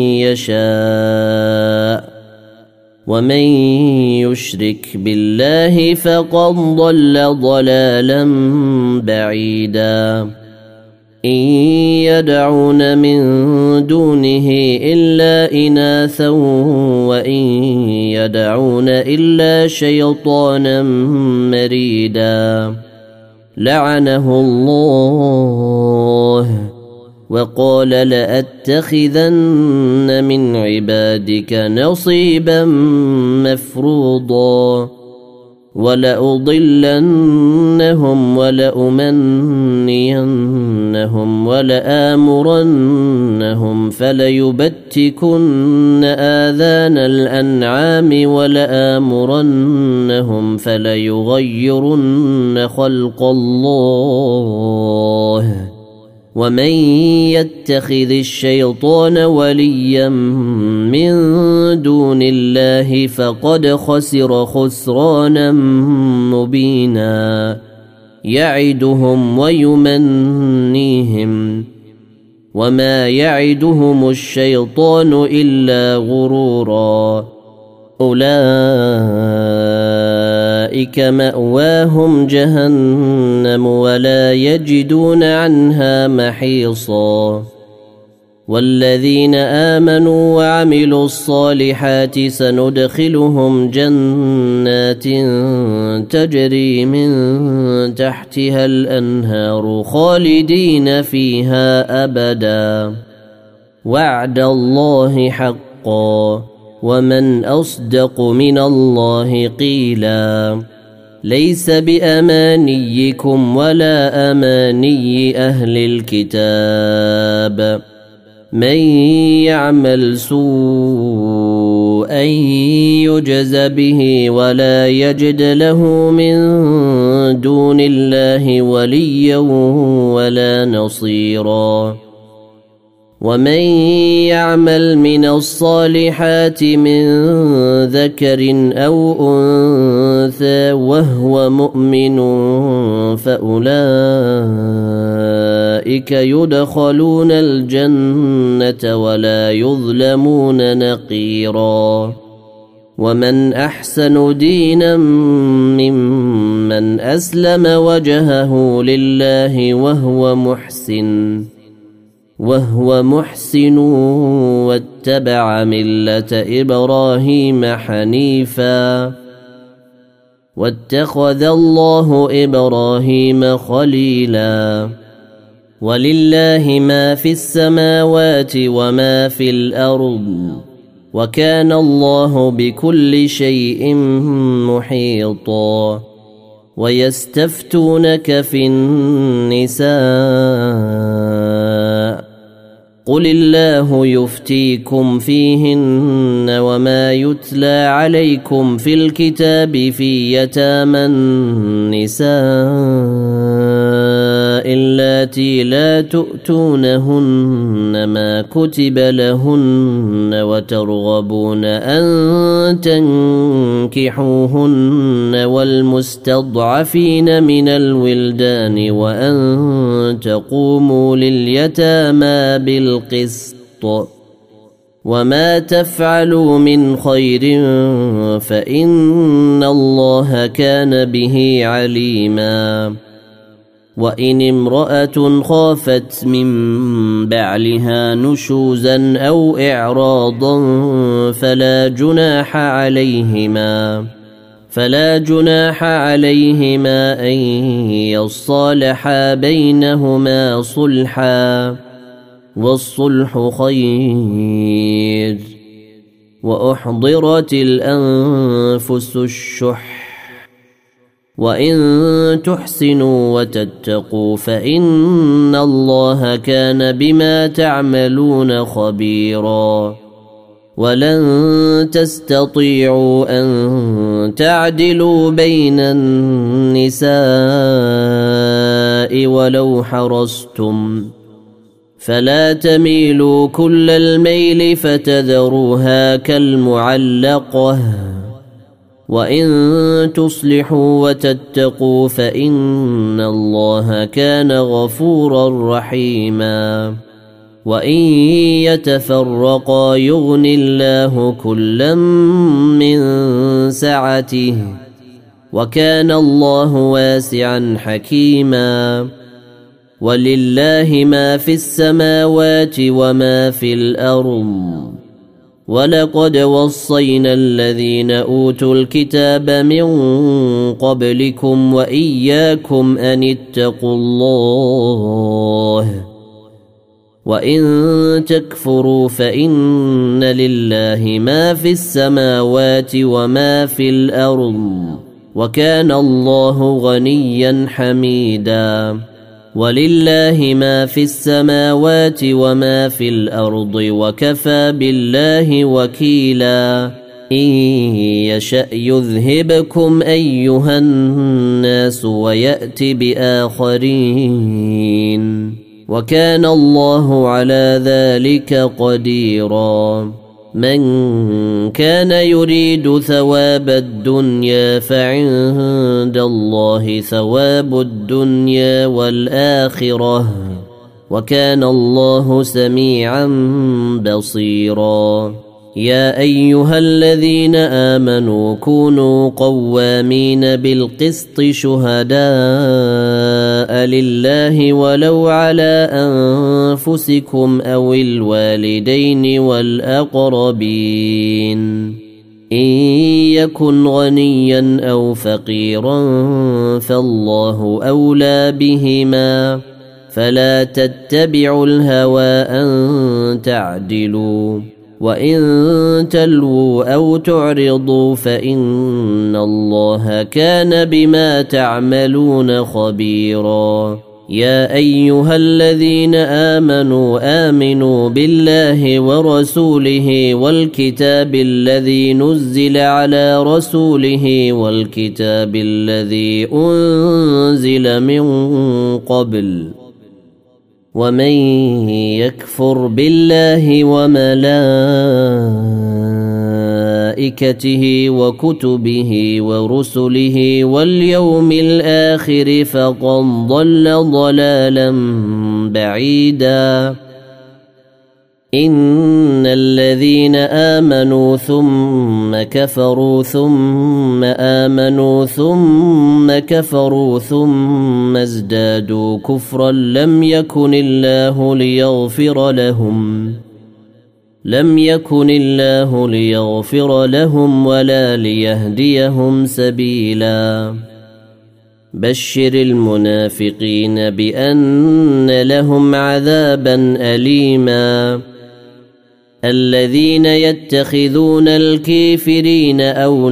يشاء ومن يشرك بالله فقد ضل ضلالا بعيدا إن يدعون من دونه إلا إناثا وإن يدعون إلا شيطانا مريدا لعنه الله وقال لأتخذن من عبادك نصيبا مفروضا ولأضلنهم ولأمنينهم ولآمرنهم فليبتكن آذان الأنعام ولآمرنهم فليغيرن خلق الله ومن يتخذ الشيطان وليا من دون الله فقد خسر خسرانا مبينا يعدهم ويمنيهم وما يعدهم الشيطان إلا غرورا أولئك مأواهم جهنم ولا يجدون عنها محيصا والذين آمنوا وعملوا الصالحات سندخلهم جنات تجري من تحتها الأنهار خالدين فيها أبدا وعد الله حقا ومن أصدق من الله قيلا ليس بأمانيكم ولا أماني أهل الكتاب من يعمل سوءا يجز به ولا يجد له من دون الله وليا ولا نصيرا ومن يعمل من الصالحات من ذكر أو أنثى وهو مؤمن فأولئك يدخلون الجنة ولا يظلمون نقيرا ومن أحسن دينا ممن أسلم وجهه لله وهو محسن وهو محسن واتبع ملة إبراهيم حنيفا واتخذ الله إبراهيم خليلا ولله ما في السماوات وما في الأرض وكان الله بكل شيء محيطا ويستفتونك في النساء قل الله يفتيكم فيهن وما يتلى عليكم في الكتاب في يتامى النساء اللاتي لا تؤتونهن ما كتب لهن وترغبون أن تنكحوهن والمستضعفين من الولدان وأن تقوموا لليتامى بالقسط وما تفعلوا من خير فإن الله كان به عليما وإن امرأة خافت من بعلها نشوزا أو إعراضا فلا جناح عليهما فلا جناح عليهما أن يصالحا بينهما صلحا والصلح خير وأحضرت الأنفس الشح وإن تحسنوا وتتقوا فإن الله كان بما تعملون خبيرا ولن تستطيعوا أن تعدلوا بين النساء ولو حرصتم فلا تميلوا كل الميل فتذروها كالمعلقة وإن تصلحوا وتتقوا فإن الله كان غفورا رحيما وإن يتفرقا يغن الله كلا من سعته وكان الله واسعا حكيما ولله ما في السماوات وما في الأرض ولقد وصينا الذين أوتوا الكتاب من قبلكم وإياكم أن اتقوا الله وإن تكفروا فإن لله ما في السماوات وما في الأرض وكان الله غنيا حميدا ولله ما في السماوات وما في الأرض وكفى بالله وكيلا إن يشأ يذهبكم أيها الناس ويأت بآخرين وكان الله على ذلك قديرا من كان يريد ثواب الدنيا فعند الله ثواب الدنيا والآخرة وكان الله سميعا بصيرا يا أيها الذين آمنوا كونوا قوامين بالقسط شهداء لله ولو على أنفسكم أو الوالدين والأقربين إن يكن غنيا أو فقيرا فالله أولى بهما فلا تتبعوا الهوى أن تعدلوا وإن تلووا أو تعرضوا فإن الله كان بما تعملون خبيرا يا أيها الذين آمنوا آمنوا بالله ورسوله والكتاب الذي نزل على رسوله والكتاب الذي أنزل من قبل ومن يكفر بالله وملائكته وكتبه ورسله واليوم الآخر فقد ضل ضلالا بعيدا إن الذين آمنوا ثم كفروا ثم آمنوا ثم كفروا ثم ازدادوا كفرا لم يكن الله ليغفر لهم لم يكن الله ليغفر لهم ولا ليهديهم سبيلا بشر المنافقين بأن لهم عذابا أليما الذين يتخذون الكافرين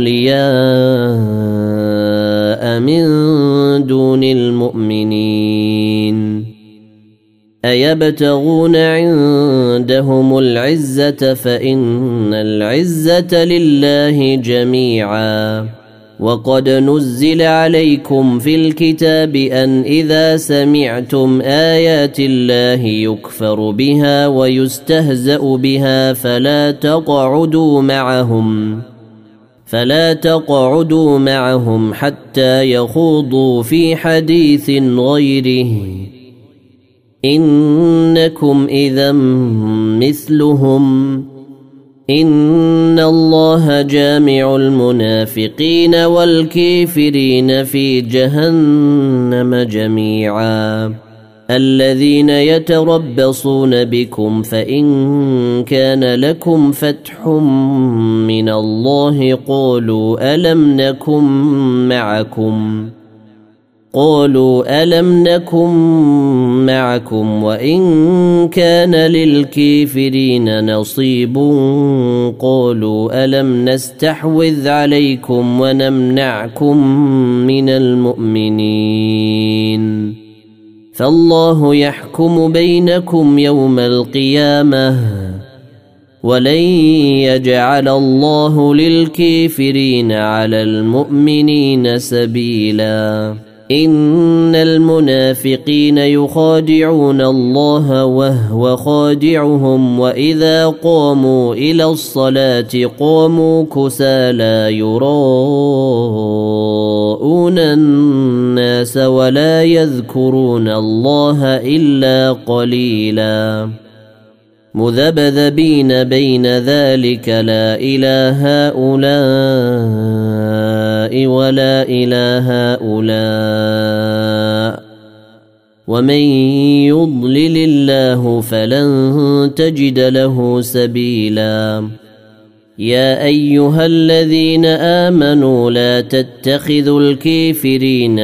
أولياء من دون المؤمنين أيبتغون عندهم العزة فإن العزة لله جميعا وقد نزل عليكم في الكتاب أن إذا سمعتم آيات الله يكفر بها ويستهزأ بها فلا تقعدوا معهم فلا تقعدوا معهم حتى يخوضوا في حديث غيره إنكم إذا مثلهم إن الله جامع المنافقين والكافرين في جهنم جميعا الذين يتربصون بكم فإن كان لكم فتح من الله قالوا ألم نكن معكم قالوا ألم نكن معكم وإن كان للكافرين نصيب قالوا ألم نستحوذ عليكم ونمنعكم من المؤمنين فالله يحكم بينكم يوم القيامة ولن يجعل الله للكافرين على المؤمنين سبيلا إن المنافقين يخادعون الله وهو خادعهم وإذا قاموا إلى الصلاة قاموا كسالى يراءون الناس ولا يذكرون الله إلا قليلا مذبذبين بين ذلك لا إلى هؤلاء ولا إلى هؤلاء ومن يضلل الله فلن تجد له سبيلا يا أيها الذين آمنوا لا تتخذوا الكافرين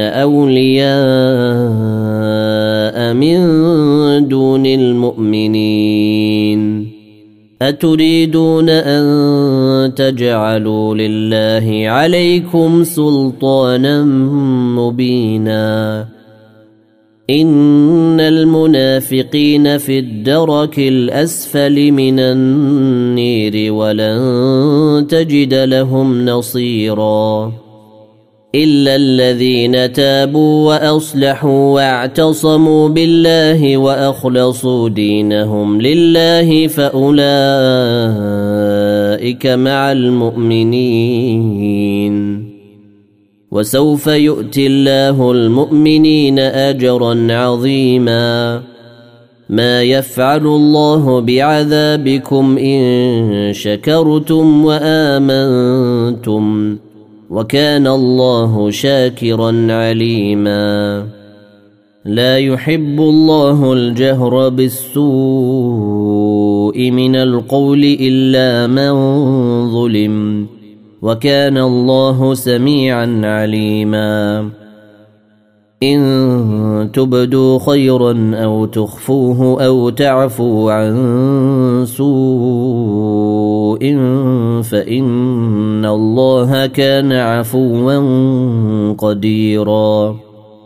أولياء من دون المؤمنين أتريدون أن تجعلوا لله عليكم سلطانا مبينا إن المنافقين في الدرك الأسفل من النير ولن تجد لهم نصيرا إلا الذين تابوا وأصلحوا واعتصموا بالله وأخلصوا دينهم لله فأولئك مع المؤمنين وسوف يؤتي الله المؤمنين أجرا عظيما ما يفعل الله بعذابكم إن شكرتم وآمنتم وكان الله شاكرا عليما لا يحب الله الجهر بالسوء من القول إلا من ظلم وكان الله سميعا عليما إن تبدوا خيرا أو تخفوه أو تعفوا عن سوء فإن الله كان عفوا قديرا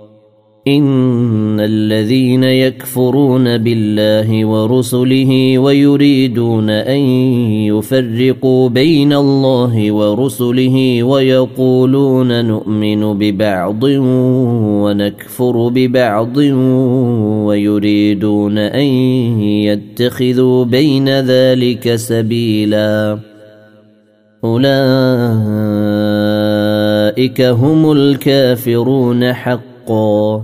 إن الذين يكفرون بالله ورسله ويريدون أن يفرقوا بين الله ورسله ويقولون نؤمن ببعض ونكفر ببعض ويريدون أن يتخذوا بين ذلك سبيلا أولئك هم الكافرون حقا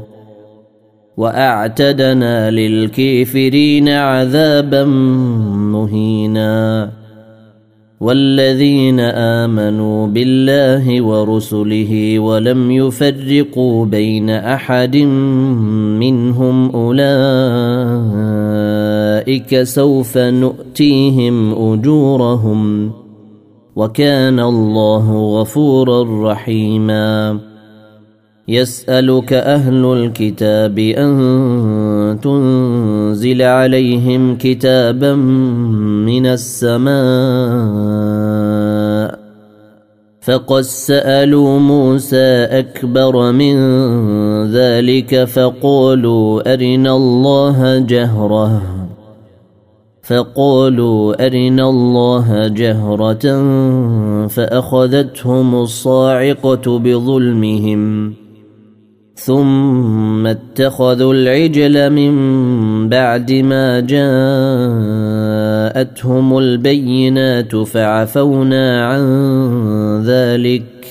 وأعتدنا للكافرين عذابا مهينا والذين آمنوا بالله ورسله ولم يفرقوا بين أحد منهم أولئك سوف نؤتيهم أجورهم وكان الله غفورا رحيما يسألك أهل الكتاب أن تنزل عليهم كتابا من السماء فقد سألوا موسى أكبر من ذلك فقالوا أرنا الله جهرة فقالوا أرنا الله جهرة فأخذتهم الصاعقة بظلمهم ثم اتخذوا العجل من بعد ما جاءتهم البينات فعفونا عن ذلك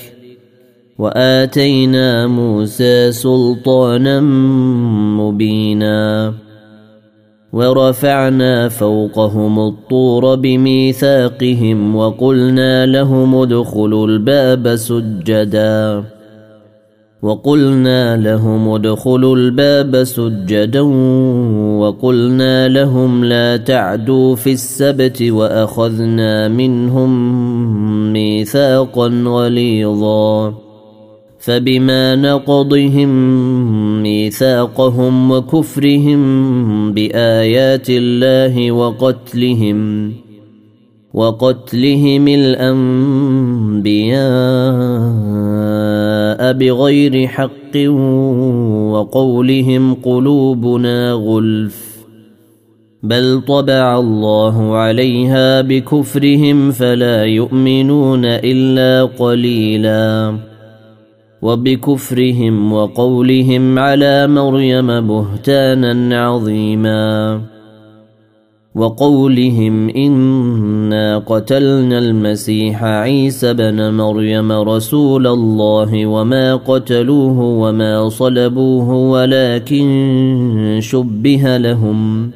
وآتينا موسى سلطانا مبينا ورفعنا فوقهم الطور بميثاقهم وقلنا لهم ادخلوا الباب سجدا وقلنا لهم ادخلوا الباب سجدا وقلنا لهم لا تعدوا في السبت وأخذنا منهم ميثاقا غليظا فبما نقضهم ميثاقهم وكفرهم بآيات الله وقتلهم وقتلهم الأنبياء بغير حق وقولهم قلوبنا غلف بل طبع الله عليها بكفرهم فلا يؤمنون إلا قليلا وبكفرهم وقولهم على مريم بهتانا عظيما وقولهم إنا قتلنا المسيح عيسى بن مريم رسول الله وما قتلوه وما صلبوه ولكن شبه لهم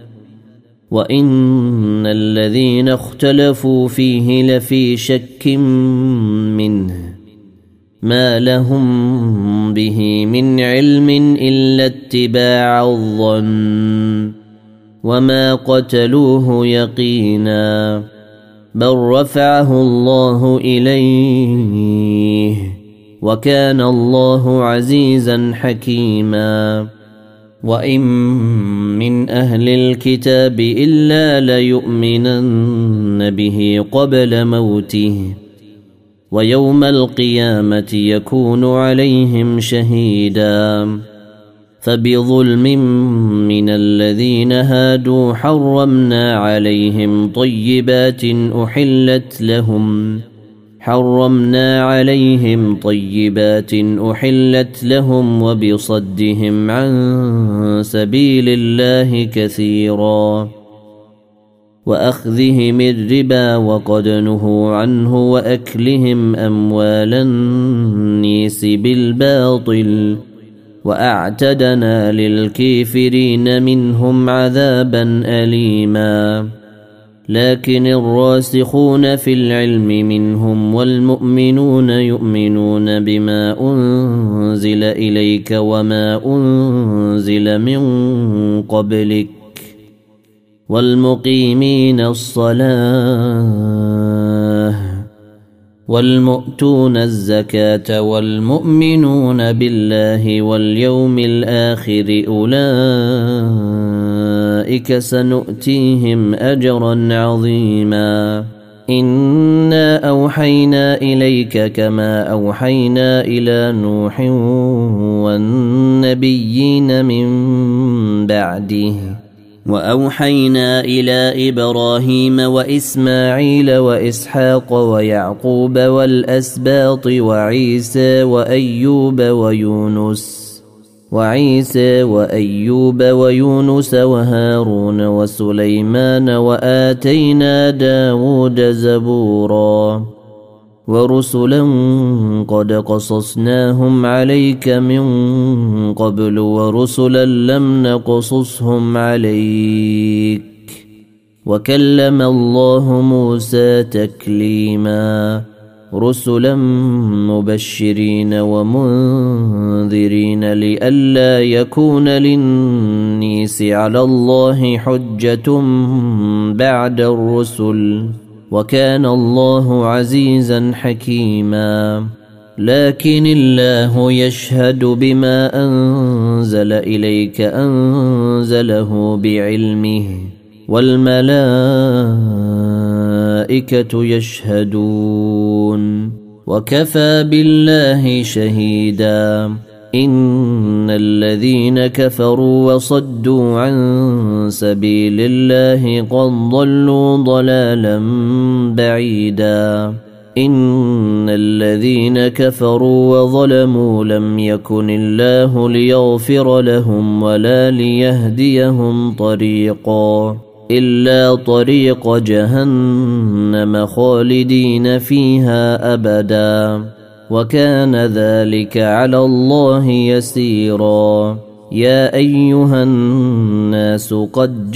وإن الذين اختلفوا فيه لفي شك منه ما لهم به من علم إلا اتباع الظن وما قتلوه يقينا بل رفعه الله إليه وكان الله عزيزا حكيما وإن من أهل الكتاب إلا ليؤمنن به قبل موته ويوم القيامة يكون عليهم شهيدا فبظلم من الذين هادوا حرمنا عليهم طيبات أحلت لهم حرمنا عليهم طيبات أحلت لهم وبصدهم عن سبيل الله كثيرا وأخذهم الربا وقد نهوا عنه وأكلهم أموال النيس بالباطل وأعتدنا للكافرين منهم عذابا أليما لكن الراسخون في العلم منهم والمؤمنون يؤمنون بما أنزل إليك وما أنزل من قبلك والمقيمين الصلاة والمؤتون الزكاة والمؤمنون بالله واليوم الآخر أولئك سنؤتيهم أجرا عظيما إنا أوحينا إليك كما أوحينا إلى نوح والنبيين من بعده وأوحينا إلى إبراهيم وإسماعيل وإسحاق ويعقوب والأسباط وعيسى وأيوب ويونس وعيسى وأيوب ويونس وهارون وسليمان وآتينا داود زبورا ورسلا قد قصصناهم عليك من قبل ورسلا لم نقصصهم عليك وكلم الله موسى تكليما رسلا مبشرين ومنذرين لئلا يكون للناس على الله حجة بعد الرسل وكان الله عزيزا حكيما لكن الله يشهد بما أنزل إليك أنزله بعلمه والملائكة يشهدون وكفى بالله شهيدا إن الذين كفروا وصدوا عن سبيل الله قد ضلوا ضلالا بعيدا إن الذين كفروا وظلموا لم يكن الله ليغفر لهم ولا ليهديهم طريقا إلا طريق جهنم خالدين فيها أبدا وكان ذلك على الله يسيرا يا أيها الناس قد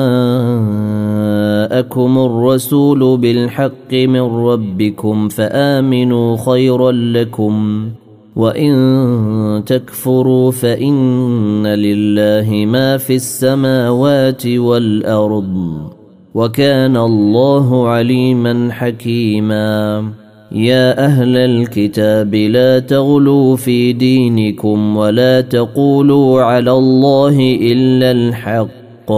جاءكم الرسول بالحق من ربكم فآمنوا خيرا لكم وإن تكفروا فإن لله ما في السماوات والأرض وكان الله عليما حكيما يا أهل الكتاب لا تغلوا في دينكم ولا تقولوا على الله إلا الحق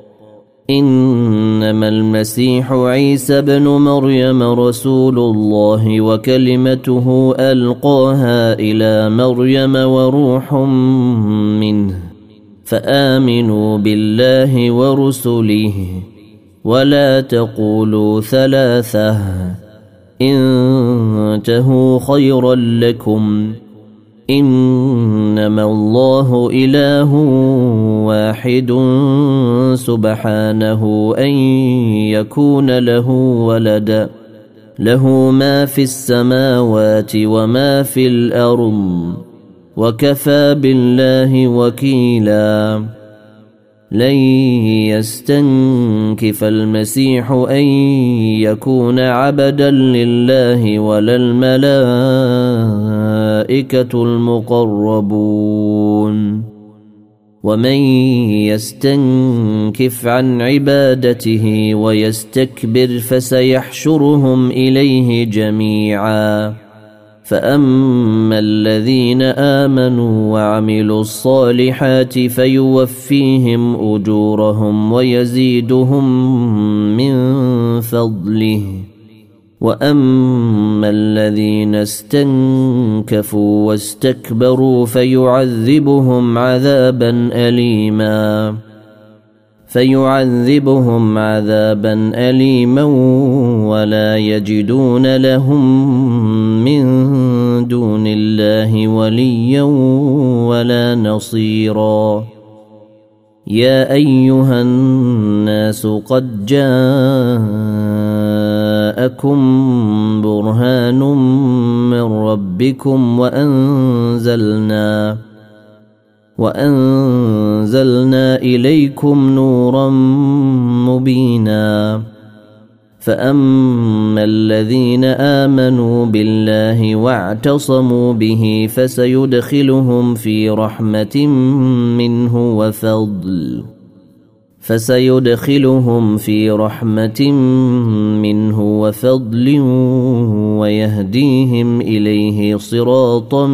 إنما المسيح عيسى بن مريم رسول الله وكلمته ألقاها إلى مريم وروح منه فآمنوا بالله ورسله ولا تقولوا ثلاثة انتهوا خيرا لكم إنما الله إله واحد سبحانه أن يكون له ولد له ما في السماوات وما في الأرض وكفى بالله وكيلا لن يستنكف المسيح أن يكون عبدا لله ولا الملائكة المقربون ومن يستنكف عن عبادته ويستكبر فسيحشرهم إليه جميعا فأما الذين آمنوا وعملوا الصالحات فيوفيهم أجورهم ويزيدهم من فضله وأما الذين استنكفوا واستكبروا فيعذبهم عذابا أليما فيعذبهم عذابا أليما ولا يجدون لهم من دون الله وليا ولا نصيرا يا أيها الناس قد جاءكم برهان من ربكم وأنزلنا وأنزلنا إليكم نورا مبينا فأما الذين آمنوا بالله واعتصموا به فسيدخلهم في رحمة منه وفضل فسيدخلهم في رحمة منه وفضل ويهديهم إليه صراطا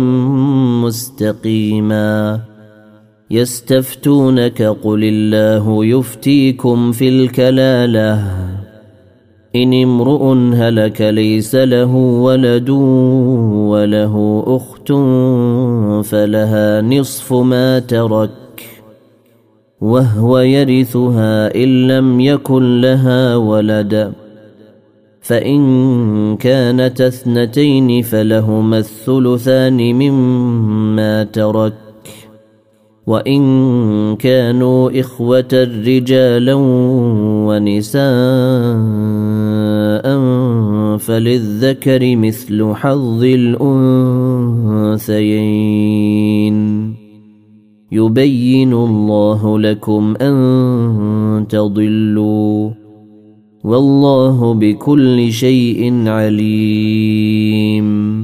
مستقيما يستفتونك قل الله يفتيكم في الكلالة إن امرؤ هلك ليس له ولد وله أخت فلها نصف ما ترك وهو يرثها إن لم يكن لها ولد فإن كانت اثنتين فلهما الثلثان مما ترك وإن كانوا إخوة رجالا ونساء فللذكر مثل حظ الأنثيين يبين الله لكم أن تضلوا والله بكل شيء عليم